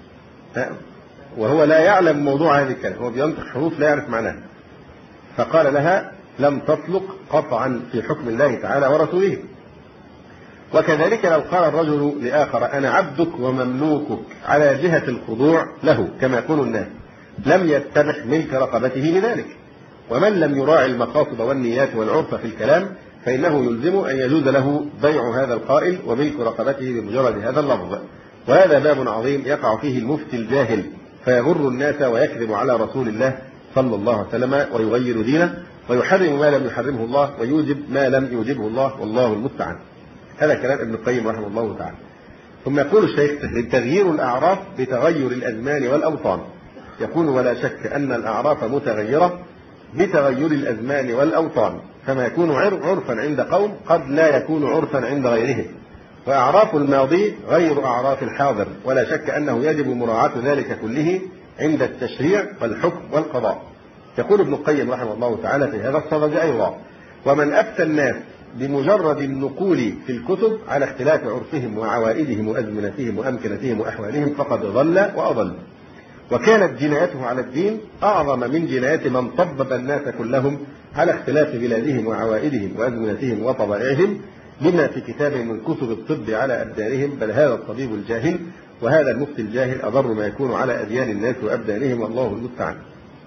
وهو لا يعلم موضوع هذه الكلمة، هو بينطق حروف لا يعرف معناها، فقال لها لم تطلق قطعا في حكم الله تعالى ورسوله. وكذلك لو قال الرجل لآخر أنا عبدك ومملوكك على جهة الخضوع له كما يقول الناس لم يتبح ملك رقبته بذلك. ومن لم يراعي المقاصد والنيات والعرف في الكلام فإنه يلزم أن يجوز له بيع هذا القائل وملك رقبته بمجرد هذا اللفظ. وهذا باب عظيم يقع فيه المفتي الجاهل فيغر الناس ويكذب على رسول الله صلى الله عليه وسلم ويغير دينه ويحرم ما لم يحرمه الله ويوجب ما لم يوجبه الله والله المستعان. هذا كلام ابن القيم رحمه الله تعالى. ثم يقول الشيخ تغيير الأعراف بتغير الأزمان والأوطان. يقول ولا شك أن الأعراف متغيرة بتغير الأزمان والأوطان، فما يكون عرفا عند قوم قد لا يكون عرفا عند غيرهم، وأعراف الماضي غير أعراف الحاضر، ولا شك أنه يجب مراعاة ذلك كله عند التشريع والحكم والقضاء. يقول ابن القيم رحمه الله تعالى في هذا الصدد أيضا ومن أفتى الناس بمجرد النقول في الكتب على اختلاف عرفهم وعوائدهم وأزمنتهم وأمكنتهم وأحوالهم فقد ضل وأضل. وكانت جنايته على الدين أعظم من جناية من طبب الناس كلهم على اختلاف بلادهم وعوائدهم وأزمنتهم وطبائعهم لما في كتاب من كتب الطب على أبدانهم، بل هذا الطبيب الجاهل وهذا المفتي الجاهل أضر ما يكون على أديان الناس وأبدانهم، والله المستعان.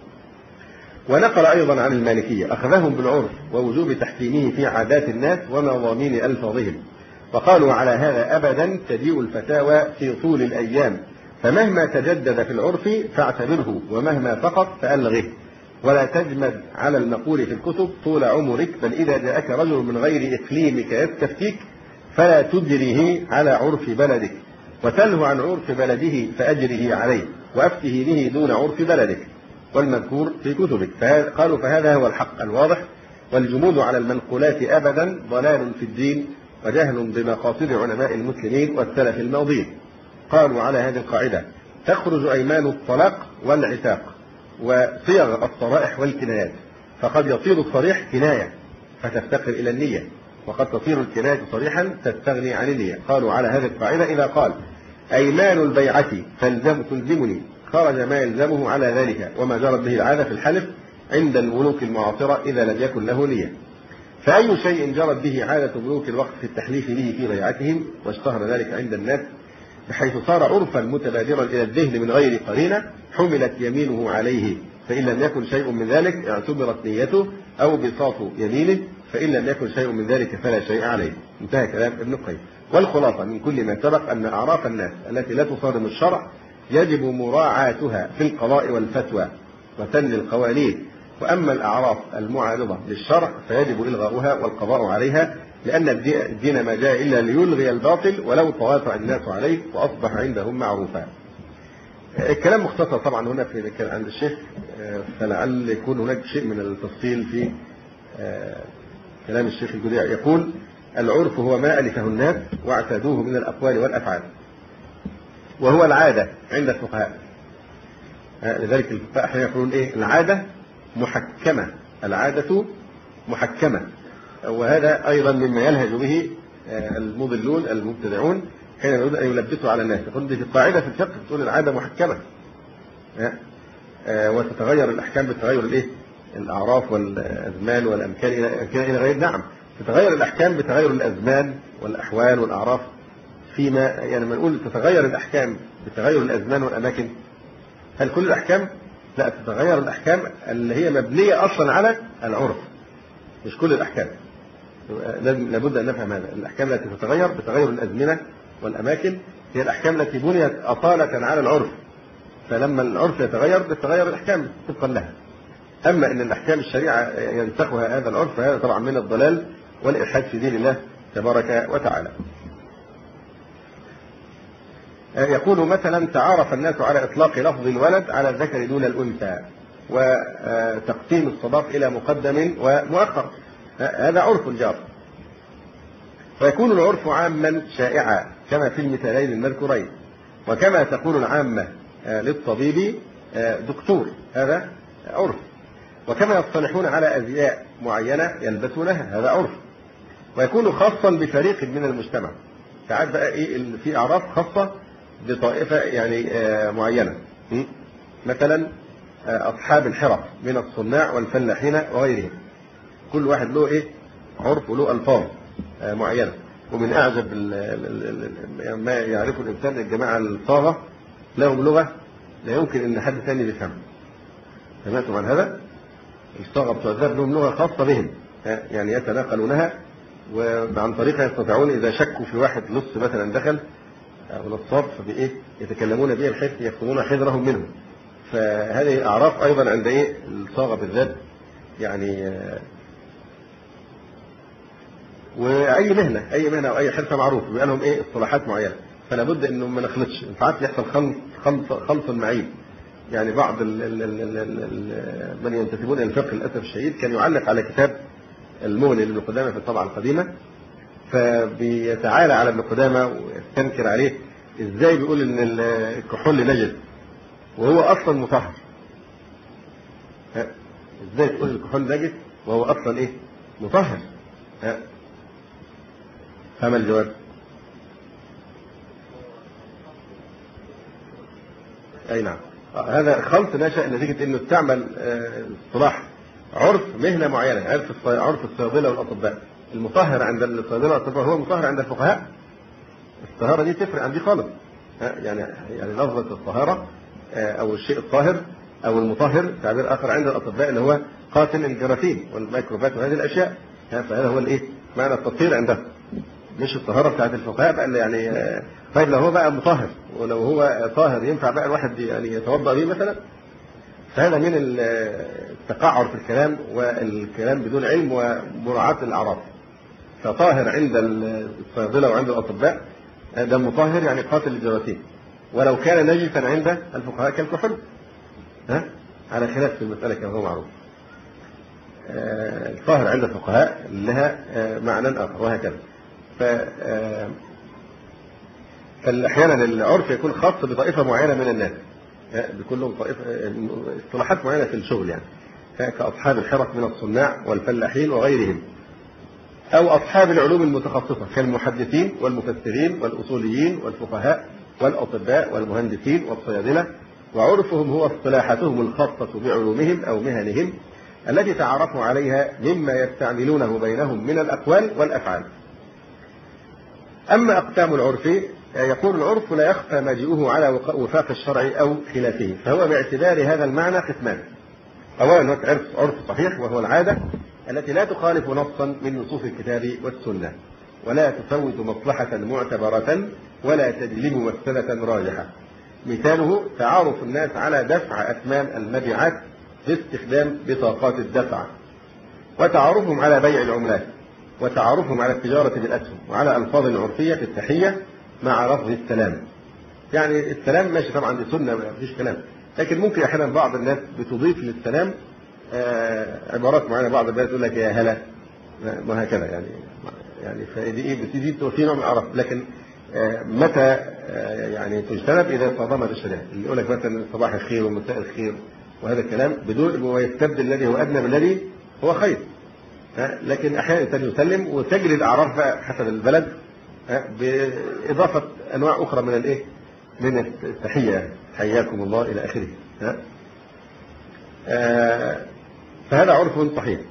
ونقل أيضا عن المالكية أخذهم بالعرف ووجوب تحكيمه في عادات الناس ومضامين ألفاظهم، وقالوا على هذا أبدا تجيء الفتاوى في طول الأيام، فمهما تجدد في العرف فاعتبره ومهما فقط فألغه، ولا تجمد على المقول في الكتب طول عمرك، بل إذا جاءك رجل من غير إقليمك يستفتيك فلا تجره على عرف بلدك، وتله عن عرف بلده فأجره عليه، وأفته به دون عرف بلدك والمذكور في كتبك. قالوا فهذا هو الحق الواضح، والجمود على المنقولات أبدا ضلال في الدين وجهل بمقاصد علماء المسلمين والسلف الماضين. قالوا على هذه القاعدة تخرج أيمان الطلاق والعتاق وصيغ الصرائح والكنايات، فقد يصير الصريح كناية فتفتقر إلى النية، وقد تصير الكناية صريحا تستغني عن النية. قالوا على هذه القاعدة إذا قال أيمان البيعة تلزم تلزمني خرج ما يلزمه على ذلك، وما جرت به العادة في الحلف عند الملوك المعاصرة إذا لم يكن له نية. فأي شيء جرت به عادة ملوك الوقت في التحليف به في بيعتهم واشتهر ذلك عند الناس بحيث صار عرفا متبادرا إلى الذهن من غير قرينة حملت يمينه عليه، فإن لم يكن شيء من ذلك اعتبرت نيته أو بساط يمينه، فإن لم يكن شيء من ذلك فلا شيء عليه. انتهى كلام ابن القيم. والخلاصة من كل ما سبق أن أعراف الناس التي لا تصادم الشرع يجب مراعاتها في القضاء والفتوى وسن القوانين، وأما الأعراف المعارضة للشرع فيجب إلغاؤها والقضاء عليها، لأن الدين ما جاء إلا ليلغي الباطل ولو تواطأ الناس عليه وأصبح عندهم معروفا. الكلام مختصر طبعا هنا في عند الشيخ، فلعل يكون هناك شيء من التفصيل في كلام الشيخ الجديع. يقول العرف هو ما ألفه الناس واعتادوه من الأقوال والأفعال، وهو العادة عند الفقهاء. لذلك الفقهاء أحيانا يقولون إيه العادة محكمة، العادة محكمة، وهذا أيضا مما يلهج به المضلون المبتدعون حين يريد أن يلبسوا على الناس. يقول دي في قاعدة في الفقه تقول العادة محكمة وتتغير الأحكام بتغير الإيه الأعراف والأزمان والأمكان إلى غير. نعم تتغير الأحكام بتغير الأزمان والأحوال والأعراف، فيما يعني ما نقول تتغير الأحكام بتغير الأزمان والأماكن، هل كل الأحكام؟ لا، تتغير الأحكام اللي هي مبنية أصلا على العرف، مش كل الأحكام. لابد أن نفهم هذا. الأحكام التي تتغير بتغير الأزمنة والأماكن هي الأحكام التي بنيت أصالة على العرف، فلما العرف يتغير بتتغير الأحكام طبقا لها. أما أن الأحكام الشريعة ينسخها هذا العرف فهذا طبعا من الضلال والإلحاد في دين الله تبارك وتعالى. يقول مثلا تعارف الناس على إطلاق لفظ الولد على الذكر دون الأنثى وتقسيم الصداق إلى مقدم ومؤخر، هذا عرف جار، فيكون العرف عاما شائعا كما في المثالين المذكورين، وكما تقول العامة للطبيب دكتور هذا عرف، وكما يصطلحون على أزياء معينة يلبسونها هذا عرف، ويكون خاصا بفريق من المجتمع. ساعات بقى إيه في أعراف خاصة بطائفة يعني معينة، مثلا أصحاب الحرف من الصناع والفلاحين وغيرهم، كل واحد له إيه عرف وله ألفاظ معينة. ومن أعجب ما يعرفه الإنسان الجماعة الصاغة لهم لغة لا يمكن أن حد ثاني يفهمها. سمعتم عن هذا؟ الصاغة بتوع الذهب لهم لغة خاصة بهم، يعني يتناقلونها وعن طريقها يستطيعون إذا شكوا في واحد لص مثلا دخل أو نصاب فبإيه يتكلمون به بحيث يكتمون حذرهم منه. فهذه أعراف أيضا عند إيه الصاغة بالذات يعني. وأي مهنة أي مهنة أو أي حرفة معروف بيبقى لهم إيه اصطلاحات معينة، فلا بد إنه ما نخلطش. ساعات يحصل خلط خلط خلط معيب، يعني بعض ال ال ال ال من ينتسبون إلى الفقه للأسف الشديد كان يعلق على كتاب المغني لابن قدامة في الطبعة القديمة، فبيتعالى على ابن قدامة ويستنكر عليه ازاي بيقول ان الكحول نجس وهو اصلا مطهر. ازاي تقول الكحول نجس وهو اصلا ايه مطهر؟ فما الجواب؟ أي نعم. هذا خلط نشأ نتيجة أنه استعمل اصطلاح عرف مهنة معينة، عرف عرف الصيادلة والأطباء. المطهر عند الصيادلة والأطباء هو مطهر عند الفقهاء. الطهارة دي تفرق عن دي خالص. يعني يعني لفظة الطهارة أو الشيء الطاهر أو المطهر تعبير آخر عند الأطباء اللي هو قاتل الجراثيم والميكروبات وهذه الأشياء. فهذا هو الإيه؟ معنى التطهير عندهم، مش الطهارة بتاعت الفقهاء بقى اللي يعني. طيب لو هو بقى مطهر ولو هو طاهر ينفع بقى الواحد يعني يتوضأ به مثلا؟ فهذا من التقعر في الكلام والكلام بدون علم ومراعاة الأعراف. فطاهر عند الصيادلة وعند الأطباء ده مطهر يعني قاتل الجراثيم، ولو كان نجسا عند الفقهاء كالكحول، ها على خلاف في المسألة كما هو معروف. الطاهر عند الفقهاء لها معنى آخر وهكذا. فأحيانا العرف يكون خاص بطائفة معينة من الناس، بيكون لهم طائفة اصطلاحات معينة في الشغل يعني، كأصحاب الحرف من الصناع والفلاحين وغيرهم، أو أصحاب العلوم المتخصصة كالمحدثين والمفسرين والأصوليين والفقهاء والأطباء والمهندسين والصيادلة. وعرفهم هو اصطلاحاتهم الخاصة بعلومهم أو مهنهم التي تعرفوا عليها مما يستعملونه بينهم من الأقوال والأفعال. أما أقسام العرف، يقول العرف لا يخفى مجيئه على وفاق الشرع أو خلافه، فهو باعتبار هذا المعنى قسمان. أولا عرف عرف صحيح وهو العادة التي لا تخالف نصا من نصوص الكتاب والسنة، ولا تفوت مصلحة معتبرة ولا تجلب مفسدة راجحة. مثاله تعارف الناس على دفع أثمان المبيعات باستخدام بطاقات الدفع، وتعارفهم على بيع العملات، وتعارفهم على التجارة بالأسهم، وعلى ألفاظ عرفية في التحية مع لفظ السلام. يعني السلام ماشي طبعا دي سنة ما فيش كلام، لكن ممكن أحيانا بعض الناس بتضيف للسلام آه عبارات معينة. بعض الناس يقول لك يا هلا وهكذا يعني يعني فدي ايه بتزيد في نوع من العرف، لكن آه متى آه يعني تجتنب إذا صادمت الشريعة. اللي يقول لك مثلا صباح الخير ومساء الخير وهذا الكلام بدون ويستبدل الذي هو أدنى بالذي هو خير. لكن أحيانا الإنسان يسلم وتجري الأعراف بقى حسب البلد بإضافة أنواع أخرى من الإيه؟ من التحية، حياكم الله إلى آخره. فهذا عرف صحيح.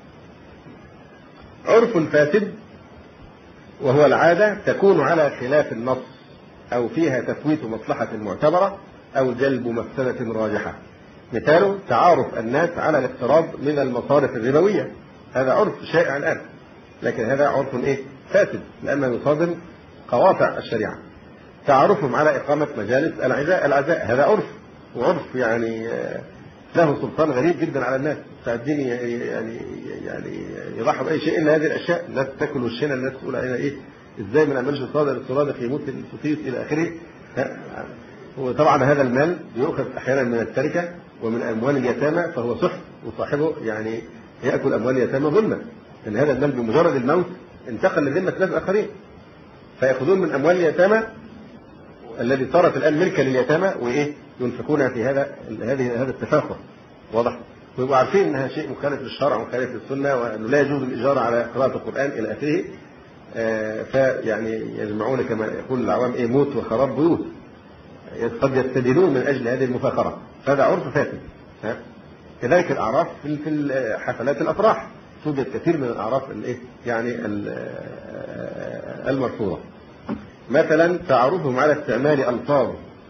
عرف فاسد وهو العادة تكون على خلاف النص أو فيها تفويت مصلحة معتبرة أو جلب مفسدة راجحة. مثاله تعارف الناس على الاقتراض من المصارف الربوية، هذا عرف شائع الآن، لكن هذا عرف إيه؟ فاسد لأنه يصادم قواطع الشريعة. تعارفهم على إقامة مجالس العزاء العزاء هذا عرف، وعرف يعني له سلطان غريب جدا على الناس. فالدين يعني يعني يضحوا بأي شيء إلا هذه الأشياء. الناس تاكل وشنا، الناس تقول علينا إيه إزاي ما نعملش صادق الصادق يموت الفطيس إلى آخره. وطبعا هذا المال يؤخذ أحيانا من التركة ومن أموال اليتامى، فهو سحت وصاحبه يعني يأكل أموال اليتامى ظلما، لأن هذا المال بمجرد الموت انتقل لذمة ناس آخرين، فيأخذون من أموال اليتامى الذي صارت الآن ملكا لليتامى وإيه ينفقونها في هذا هذه هذا التفاخر. واضح؟ ويبقوا عارفين أنها شيء مخالف للشرع ومخالف للسنة، وأنه لا يجوز الإجارة على قراءة القرآن إلى آخره. آه فيعني يجمعون كما يقول العوام إيه موت وخراب بيوت، قد يستدينون من أجل هذه المفاخرة. فهذا عرف فاسد. كذلك الأعراف في في حفلات الأفراح توجد كثير من الأعراف الإيه يعني المرفوضة. مثلا تعرفهم على استعمال ألفاظ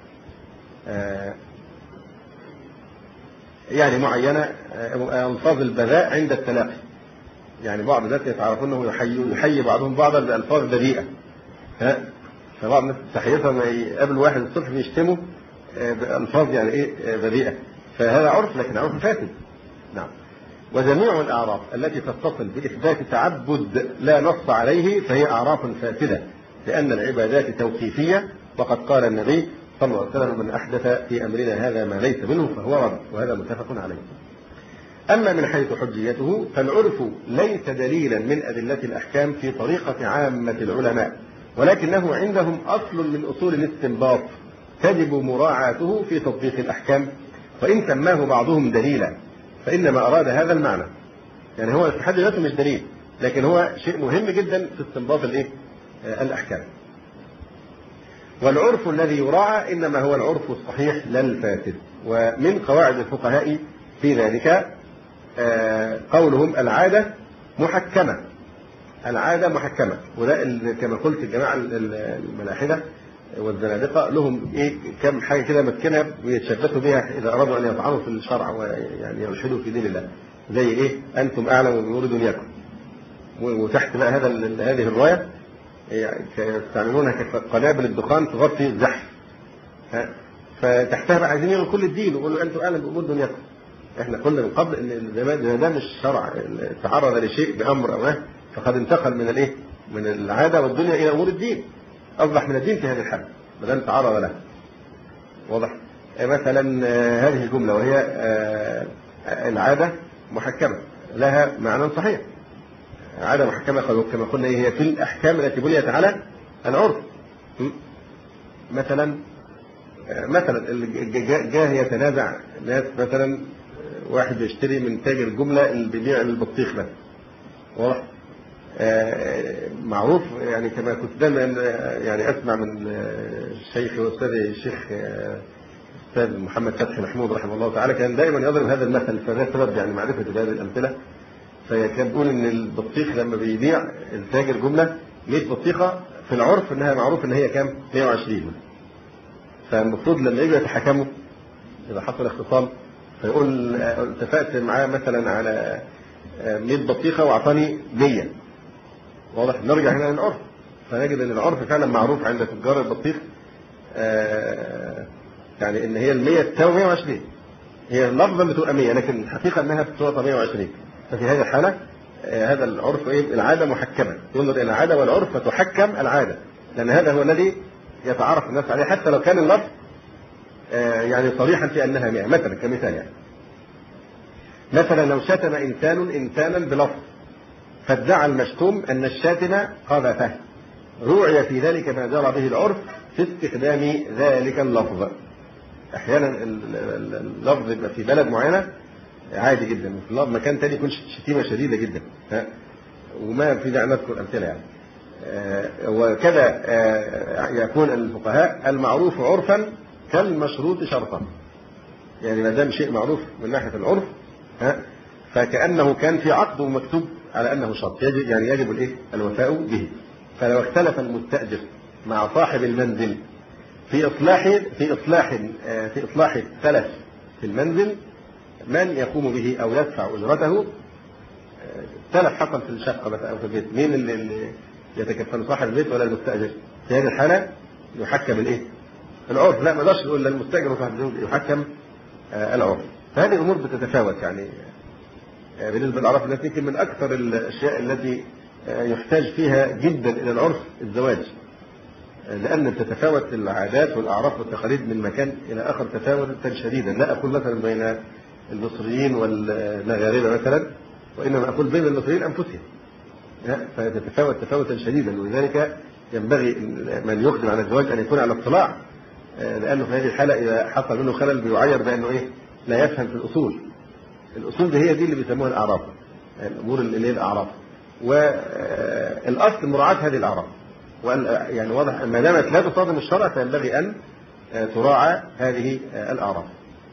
يعني معينة، ألفاظ البذاء عند التلاقي. يعني بعض الناس يتعرفون أنه يحيي يحيي بعضهم بعضا بألفاظ بذيئة، فبعض الناس تحيتها ما يقابل واحد الصبح يشتمه بألفاظ يعني إيه بذيئة، فهذا عرف لكن عرف فاسد. نعم. وجميع الأعراف التي تتصل بإثبات تعبد لا نص عليه فهي أعراف فاسدة، لأن العبادات توقيفية، وقد قال النبي صلى الله عليه وسلم من أحدث في أمرنا هذا ما ليس منه فهو رد، وهذا متفق عليه. أما من حيث حجيته فالعرف ليس دليلا من أدلة الأحكام في طريقة عامة العلماء، ولكنه عندهم أصل من أصول الاستنباط تجب مراعاته في تطبيق الأحكام، وإن سماه بعضهم دليلا فإنما أراد هذا المعنى. يعني هو في حد ذاته مش دليل، لكن هو شيء مهم جدا في استنباط الإيه؟ الأحكام. والعرف الذي يراعى إنما هو العرف الصحيح لا الفاسد. ومن قواعد الفقهاء في ذلك قولهم العادة محكمة. العادة محكمة، وده كما قلت الجماعة الملاحدة والزنادقة لهم إيه كم حاجة كده مسكنة ويتشبثوا بها إذا أرادوا أن يطعنوا في الشرع ويعني يلحدوا في دين الله، زي إيه أنتم أعلم بأمور دنياكم. وتحت بقى هذا هذه الراية يستعملونها كقنابل الدخان تغطي الزحف، فتحتها بقى عايزين يلغوا كل الدين ويقولوا أنتم أعلم بأمور دنياكم. احنا قلنا من قبل ان ده مش شرع تعرض لشيء بأمر أو نهي فقد انتقل من الايه؟ من العادة والدنيا إلى أمور الدين، أصبح من الدين في هذه الحالة ما دام تعرض له. واضح؟ مثلا هذه الجملة وهي العادة محكمة لها معنى صحيح. عادة محكمة كما قلنا هي في الأحكام التي بنيت على العرف. مثلا مثلا جاء يتنازع ناس، مثلا واحد يشتري من تاجر الجملة اللي بيبيع البطيخ ده. واضح؟ معروف يعني كما كنت دايما يعني اسمع من الشيخ واستاذي الشيخ استاذ محمد فتحي محمود رحمه الله تعالى كان دائما يضرب هذا المثل، فده سبب يعني معرفه بهذه الامثله. فكان بيقول ان البطيخ لما بيبيع التاجر جمله مية بطيخه في العرف انها معروف ان هي كام؟ مية وعشرين. فالمفروض لما يجوا يتحكموا اذا حصل اختصام فيقول اتفقت معاه مثلا على مية بطيخه واعطاني مية. واضح؟ نرجع هنا للعرف فنجد ان العرف فعلا معروف عند تجار البطيخ آه يعني ان هي المية تساوي مية وعشرين، هي اللفظه بتبقى مية لكن الحقيقه انها بتساوي مية وعشرين. ففي هذه الحاله آه هذا العرف ايه؟ العاده محكمه، ينظر الى العاده والعرف فتحكم العاده، لان هذا هو الذي يتعارف الناس عليه حتى لو كان اللفظ آه يعني صريحا في انها مية. مثلا كمثال يعني مثلا لو شتم انسان انسانا بلفظ فادعى المشتوم أن الشاتم قذفه، روعي في ذلك ما جرى به العرف في استخدام ذلك اللفظ. أحيانا اللفظ يبقى في بلد معينة عادي جدا وفي مكان تاني يكون شتيمة شديدة جدا، وما في داعي نذكر أمثلة يعني. وكذا يكون الفقهاء المعروف عرفا كالمشروط شرطا، يعني ما دام شيء معروف من ناحية العرف فكأنه كان في عقد مكتوب على أنه شرط، يجب يعني يجب الإيه؟ الوفاء به. فلو اختلف المستأجر مع صاحب المنزل في إصلاح في إصلاح في إصلاح التلف في المنزل من يقوم به أو يدفع أجرته؟ تلف حصل في الشقة مثلا أو في البيت، مين اللي يتكفل؟ صاحب البيت ولا المستأجر؟ في هذه الحالة يحكم الإيه؟ العرف. لا ما نقدرش نقول لا المستأجر ولا صاحب البيت، يحكم العرف. فهذه الأمور بتتفاوت يعني بالنسبة للأعراف التي يمكن من أكثر الأشياء التي يحتاج فيها جدا إلى العرف الزواج، لأن تتفاوت العادات والأعراف والتقاليد من مكان إلى آخر تفاوتا شديدا. لا أقول مثلا بين المصريين والمغاربة مثلا، وإنما أقول بين المصريين أنفسهم، فتتفاوت تفاوتا شديدا. ولذلك ينبغي من يقدم على الزواج أن يكون على اطلاع، لأنه في هذه الحالة إذا حصل منه خلل بيعير بأنه إيه؟ لا يفهم في الأصول. الأصول دي هي دي اللي بيسموها الأعراف، الأمور اللي هي الأعراف، والأصل مراعاة هذه الأعراف. يعني واضح ما دامت لا تصادم الشرع فينبغي أن تراعى هذه الأعراف.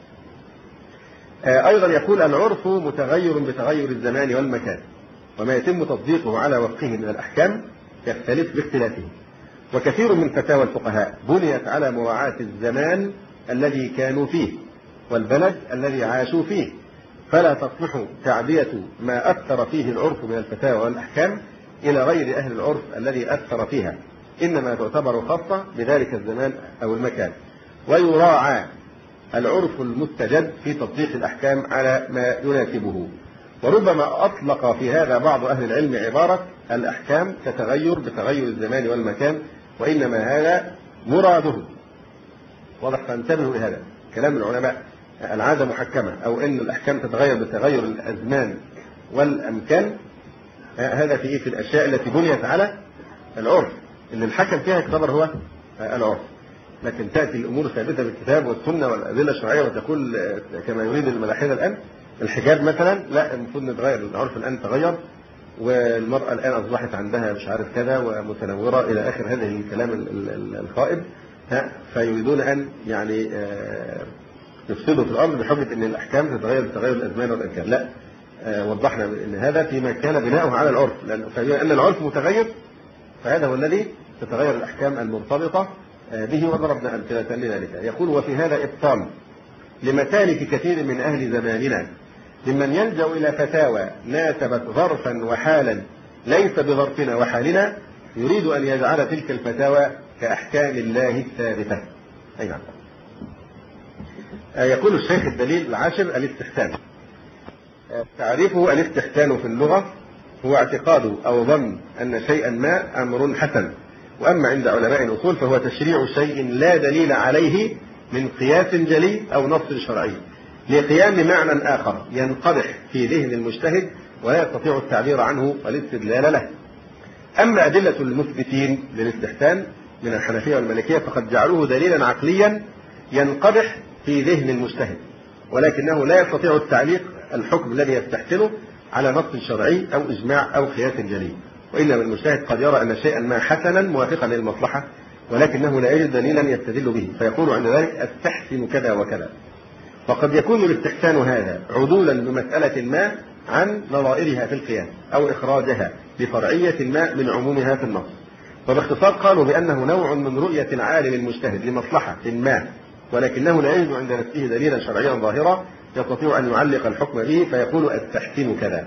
أيضا يقول العرف متغير بتغير الزمان والمكان، وما يتم تطبيقه على وفقه من الأحكام يختلف باختلافه. وكثير من فتاوى الفقهاء بنيت على مراعاة الزمان الذي كانوا فيه والبلد الذي عاشوا فيه، فلا تصلح تعدية ما أثر فيه العرف من الفتاوى والأحكام إلى غير أهل العرف الذي أثر فيها، إنما تعتبر خاصة بذلك الزمان أو المكان. ويراعى العرف المستجد في تطبيق الأحكام على ما يناسبه. وربما أطلق في هذا بعض أهل العلم عبارة الأحكام تتغير بتغير الزمان والمكان، وإنما هذا مراده. واضح؟ فانتبهوا لهذا كلام العلماء، العادة محكمة أو أن الأحكام تتغير بتغير الأزمان والأمكان، هذا في في الأشياء التي بنيت على العرف اللي الحكم فيها يعتبر هو العرف. لكن تأتي الأمور ثابتة بالكتاب والسنة والأدلة الشرعية وتقول كما يريد الملاحدة الآن الحجاب مثلا، لا المفروض نتغير، العرف الآن تغير والمرأة الآن أصبحت عندها مش عارف كذا ومتنورة إلى آخر هذه الكلام الخائب، فيريدون أن يعني يفسدوا في الأمر بحجة أن الأحكام تتغير بتغير الأزمان والأمكان. لا، وضحنا أن هذا فيما كان بناؤه على العرف، لأن العرف متغير فهذا هو الذي تتغير الأحكام المرتبطة به، وضربنا أمثلة لذلك. يقول: وفي هذا إبطال لمسالك كثير من أهل زماننا ممن يلجأ إلى فتاوى ناسبت ظرفا وحالا ليس بظرفنا وحالنا، يريد أن يجعل تلك الفتاوى كأحكام الله الثابتة. أي نعم. يقول الشيخ: الدليل العاشر الاستحسان. تعريفه: الاستحسان في اللغة هو اعتقاد أو ظن أن شيئا ما أمر حسن، وأما عند علماء الأصول فهو تشريع شيء لا دليل عليه من قياس جلي أو نص شرعي لقيام معنى آخر ينقدح في ذهن المجتهد ولا يستطيع التعبير عنه والاستدلال له. أما أدلة المثبتين للاستحسان من الحنفية والمالكية فقد جعلوه دليلا عقليا ينقدح في ذهن المجتهد، ولكنه لا يستطيع التعليق الحكم الذي يستحسنه على نص شرعي أو إجماع أو قياس جلي، وإنما المجتهد قد يرى أن شيئا ما حسنا موافقا للمصلحة ولكنه لا يجد دليلا يستدل به، فيقول عند ذلك: أستحسن كذا وكذا. وقد يكون الاستحسان هذا عدولا بمسألة ما عن نظائرها في القياس أو إخراجها بفرعية ما من عمومها في النص. وباختصار قالوا بأنه نوع من رؤية العالم المجتهد لمصلحة ما ولكنه لا يجد عند نفسه دليلا شرعيا ظاهرا يستطيع أن يعلق الحكم به، فيقول: أستحسن كذا.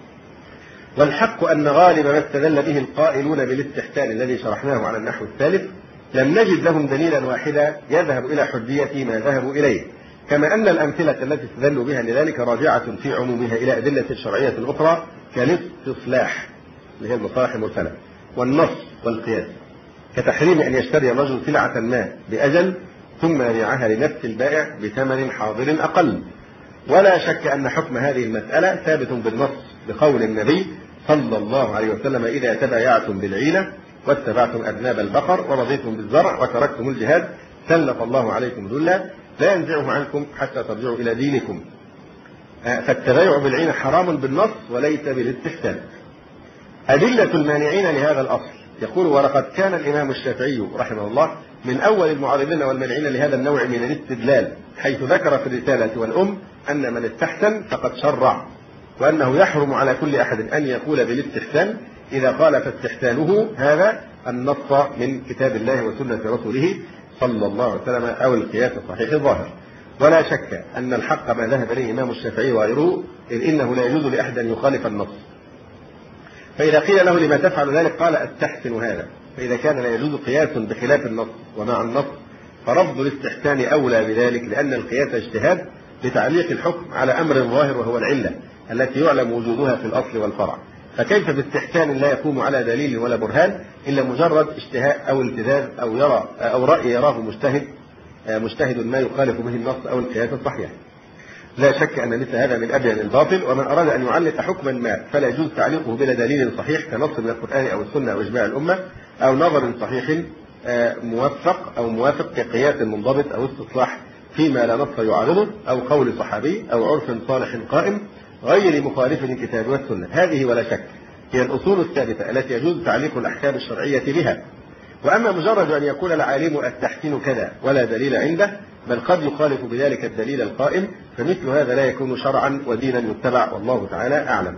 والحق أن غالب ما استدل به القائلون بالاستحسان الذي شرحناه على النحو الثالث لم نجد لهم دليلا واحدا يذهب إلى حجية ما ذهبوا إليه، كما أن الأمثلة التي استدلوا بها لذلك راجعة في عمومها إلى أدلة شرعية أخرى كالاستصلاح اللي هي المصالح المرسلة والنص والقياس، كتحريم أن يشتري الرجل سلعة ما بأجل ثم يبيعها لنفس البائع بثمن حاضر أقل. ولا شك أن حكم هذه المسألة ثابت بالنص بقول النبي صلى الله عليه وسلم: إذا تبايعتم بالعينة واتبعتم أذناب البقر ورضيتم بالزرع وتركتم الجهاد سلط الله عليكم ذلا لا ينزعه عنكم حتى ترجعوا إلى دينكم. فالتبايع بالعينة حرام بالنص وليس بالاستحسان. أدلة المانعين لهذا الأصل. يقول: ولقد كان الإمام الشافعي رحمه الله من أول المعارضين والمانعين لهذا النوع من الاستدلال، حيث ذكر في الرسالة والأم أن من استحسن فقد شرع، وأنه يحرم على كل أحد أن يقول بالاستحسان إذا قال فاستحسانه هذا النص من كتاب الله وسنة رسوله صلى الله عليه وسلم أو القياس الصحيح الظاهر. ولا شك أن الحق ما ذهب إليه الإمام الشافعي وغيره، إذ إنه لا يجوز لأحد أن يخالف النص. فإذا قيل له لما تفعل ذلك قال: أستحسن هذا. فإذا كان لا يجوز قياس بخلاف النص ومع النص فرفض الاستحسان أولى بذلك، لأن القياس اجتهاد لتعليق الحكم على أمر ظاهر وهو العلة التي يعلم وجودها في الأصل والفرع. فكيف باستحسان لا يقوم على دليل ولا برهان إلا مجرد اشتهاء أو التزاز أو يرى أو رأي يراه مجتهد مجتهد ما يخالف به النص أو القياس الصحيح. لا شك أن مثل هذا من أبين الباطل، ومن أراد أن يعلق حكما ما فلا يجوز تعليقه بلا دليل صحيح كنص من القرآن أو السنة أو إجماع الأمة أو نظر صحيح موفق أو موافق كقياس منضبط أو استصلاح فيما لا نص يعارضه أو قول صحابي أو عرف صالح قائم غير مخالف للكتاب والسنة. هذه ولا شك هي الأصول الثابتة التي يجوز تعليق الأحكام الشرعية بها. وأما مجرد أن يقول العالم التحسين كذا ولا دليل عنده، بل قد يخالف بذلك الدليل القائم، فمثل هذا لا يكون شرعا ودينا يتبع، والله تعالى أعلم.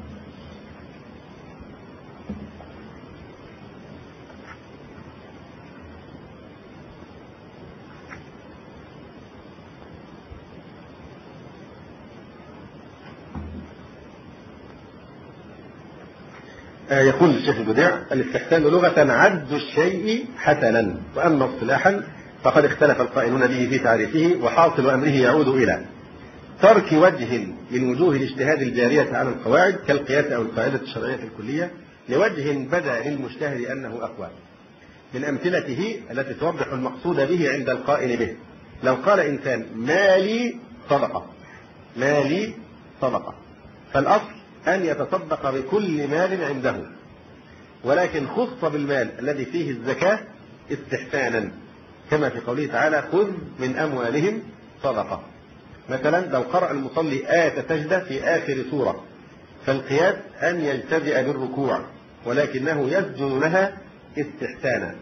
يقول الشيخ البديع: الاستحسان لغة عد الشيء حسنا، وأما اصطلاحا فقد اختلف القائلون به في تعريفه، وحاصل أمره يعود إلى ترك وجه من وجوه الاجتهاد الجارية على القواعد كالقياس أو القاعدة الشرعية الكلية لوجه بدا للمجتهد أنه أقوى. من أمثلته التي توضح المقصود به عند القائل به: لو قال إنسان مالي صدقة، مالي صدقة، فالأصل أن يتصدق بكل مال عنده، ولكن خص بالمال الذي فيه الزكاة استحسانا، كما في قوله تعالى: خذ من أموالهم صدقة. مثلا لو قرأ المصلي آية سجدة في آخر سورة، فالقياس أن يجتزئ بالركوع، ولكنه يسجد لها استحسانا.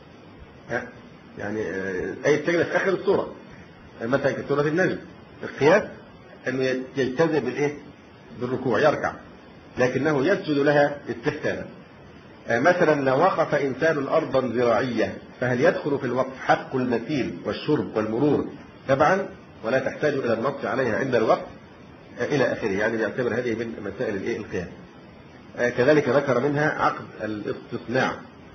يعني أي السجدة في آخر السورة مثلا كسورة النجم، القياس أنه يجتزئ بالإيه؟ بالركوع، يركع، لكنه يسجد لها استحسانا. مثلا لو وقف إنسان أرضا زراعية فهل يدخل في الوقف حق المثيل والشرب والمرور تبعا ولا تحتاج إلى النص عليها عند الوقف إلى آخره؟ يعني يعتبر هذه من مسائل الإيه؟ القياس. كذلك ذكر منها عقد الاستصناع.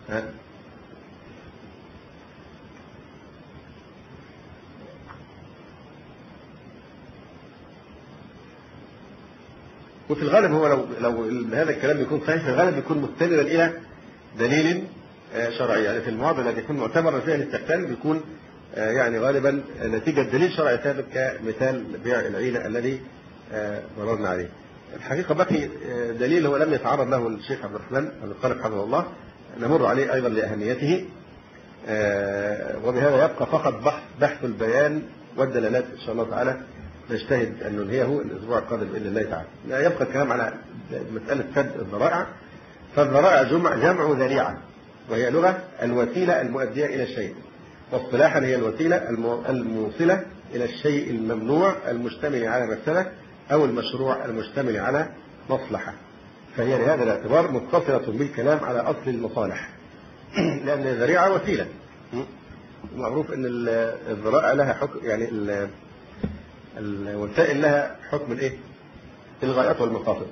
وفي الغالب هو لو لو هذا الكلام يكون صحيح في الغالب يكون مستندا الى دليل شرعي، يعني في المواضع التي يكون معتبرا فيها الاستحسان بيكون يعني غالبا نتيجه دليل شرعي ثابت، كمثال بيع العينه الذي مررنا عليه. الحقيقه بقي دليل هو لم يتعرض له الشيخ عبد الرحمن بن القالب حفظه الله، نمر عليه ايضا لاهميته، وبهذا يبقى فقط بحث بحث البيان والدلالات ان شاء الله تعالى، نجتهد أن ننهيه الأسبوع القادم بإذن الله تعالى. لا يبقى الكلام على مسألة سد الذرائع. فالذرائع جمع جمع ذريعة، وهي لغة الوسيلة المؤدية إلى الشيء، واصطلاحا هي الوسيلة الموصلة إلى الشيء الممنوع المشتمل على مفسدة أو المشروع المشتمل على مصلحة. فهي لهذا الاعتبار متصلة بالكلام على أصل المصالح، لأن الذريعة وسيلة. معروف أن الذرائع لها حكم، يعني الوسائل لها حكم الايه؟ الغايات والمقاصد،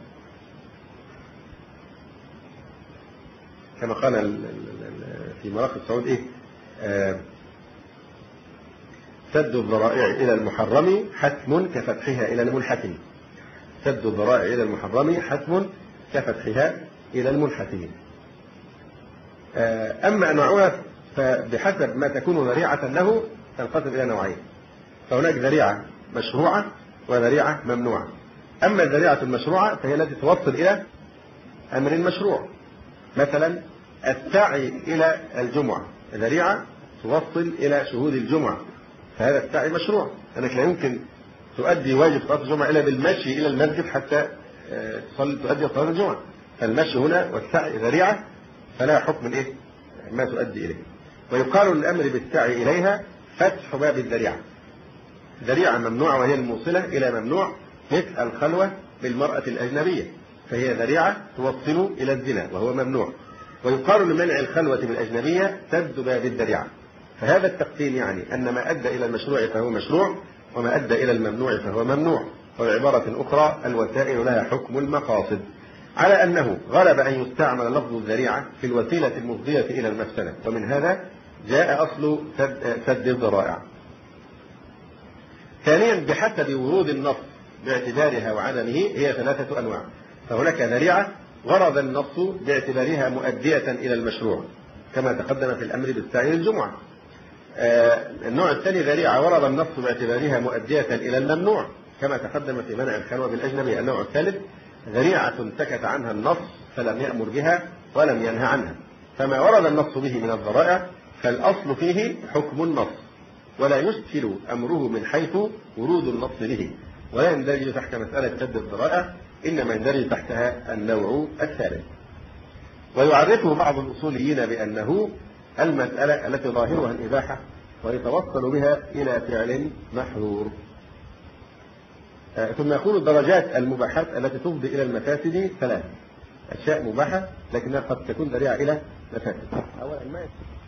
كما قال في مراقي الصعود ايه؟ آه سد الذرائع الى المحرم حتم كفتحها الى المنحتم. سد الذرائع الى المحرم حتم كفتحها الى المنحتم. آه اما انواعها فبحسب ما تكون ذريعة له تنقسم الى نوعين. فهناك ذريعة مشروعة وذريعة ممنوعة. أما الذريعة المشروعة فهي التي توصل إلى أمر مشروع، مثلا السعي إلى الجمعة ذريعة توصل إلى شهود الجمعة، فهذا السعي مشروع، لأنك لا يمكن تؤدي واجب صلاة الجمعة إلا بالمشي إلى المسجد حتى تصلي تؤدي صلاة الجمعة. فالمشي هنا والسعي ذريعة فلا حكم إيه؟ ما تؤدي إليه. ويقال للأمر بالسعي إليها فتح باب الذريعة. ذريعة ممنوعة وهي الموصلة إلى ممنوع، مثل الخلوة بالمرأة الأجنبية، فهي ذريعة توصل إلى الزنا وهو ممنوع. ويقال لمنع الخلوة بالأجنبية سد باب الذريعة. فهذا التقسيم يعني أن ما أدى إلى المشروع فهو مشروع، وما أدى إلى الممنوع فهو ممنوع. وبعبارة أخرى الوسائل لها حكم المقاصد، على أنه غلب أن يستعمل لفظ الذريعة في الوسيلة المفضية إلى المفسدة، ومن هذا جاء أصل سد, سد الذرائع. ثانيا بحسب ورود النص باعتبارها وعدمه هي ثلاثة أنواع. فهناك ذريعة ورد النص باعتبارها مؤدية إلى المشروع كما تقدم في الأمر بالسعي للجمعة. آه النوع الثاني ذريعة ورد النص باعتبارها مؤدية إلى الممنوع كما تقدم في منع الخلوة بالأجنبية. النوع الثالث ذريعة سكت عنها النص فلم يأمر بها ولم ينهى عنها. فما ورد النص به من الذرائع فالأصل فيه حكم النص، ولا يشكل أمره من حيث ورود النص به، ولا يندرج تحت مسألة سد الذرائع، إنما يندرج تحتها النوع الثالث. ويعرفه بعض الأصوليين بأنه المسألة التي ظاهرها الإباحة ويتوصل بها إلى فعل محظور. ثم يقول الدرجات المباحات التي تفضي إلى المفاسد ثلاث: أشياء مباحة لكنها قد تكون ذريعة إلى مفاسد. أولا ما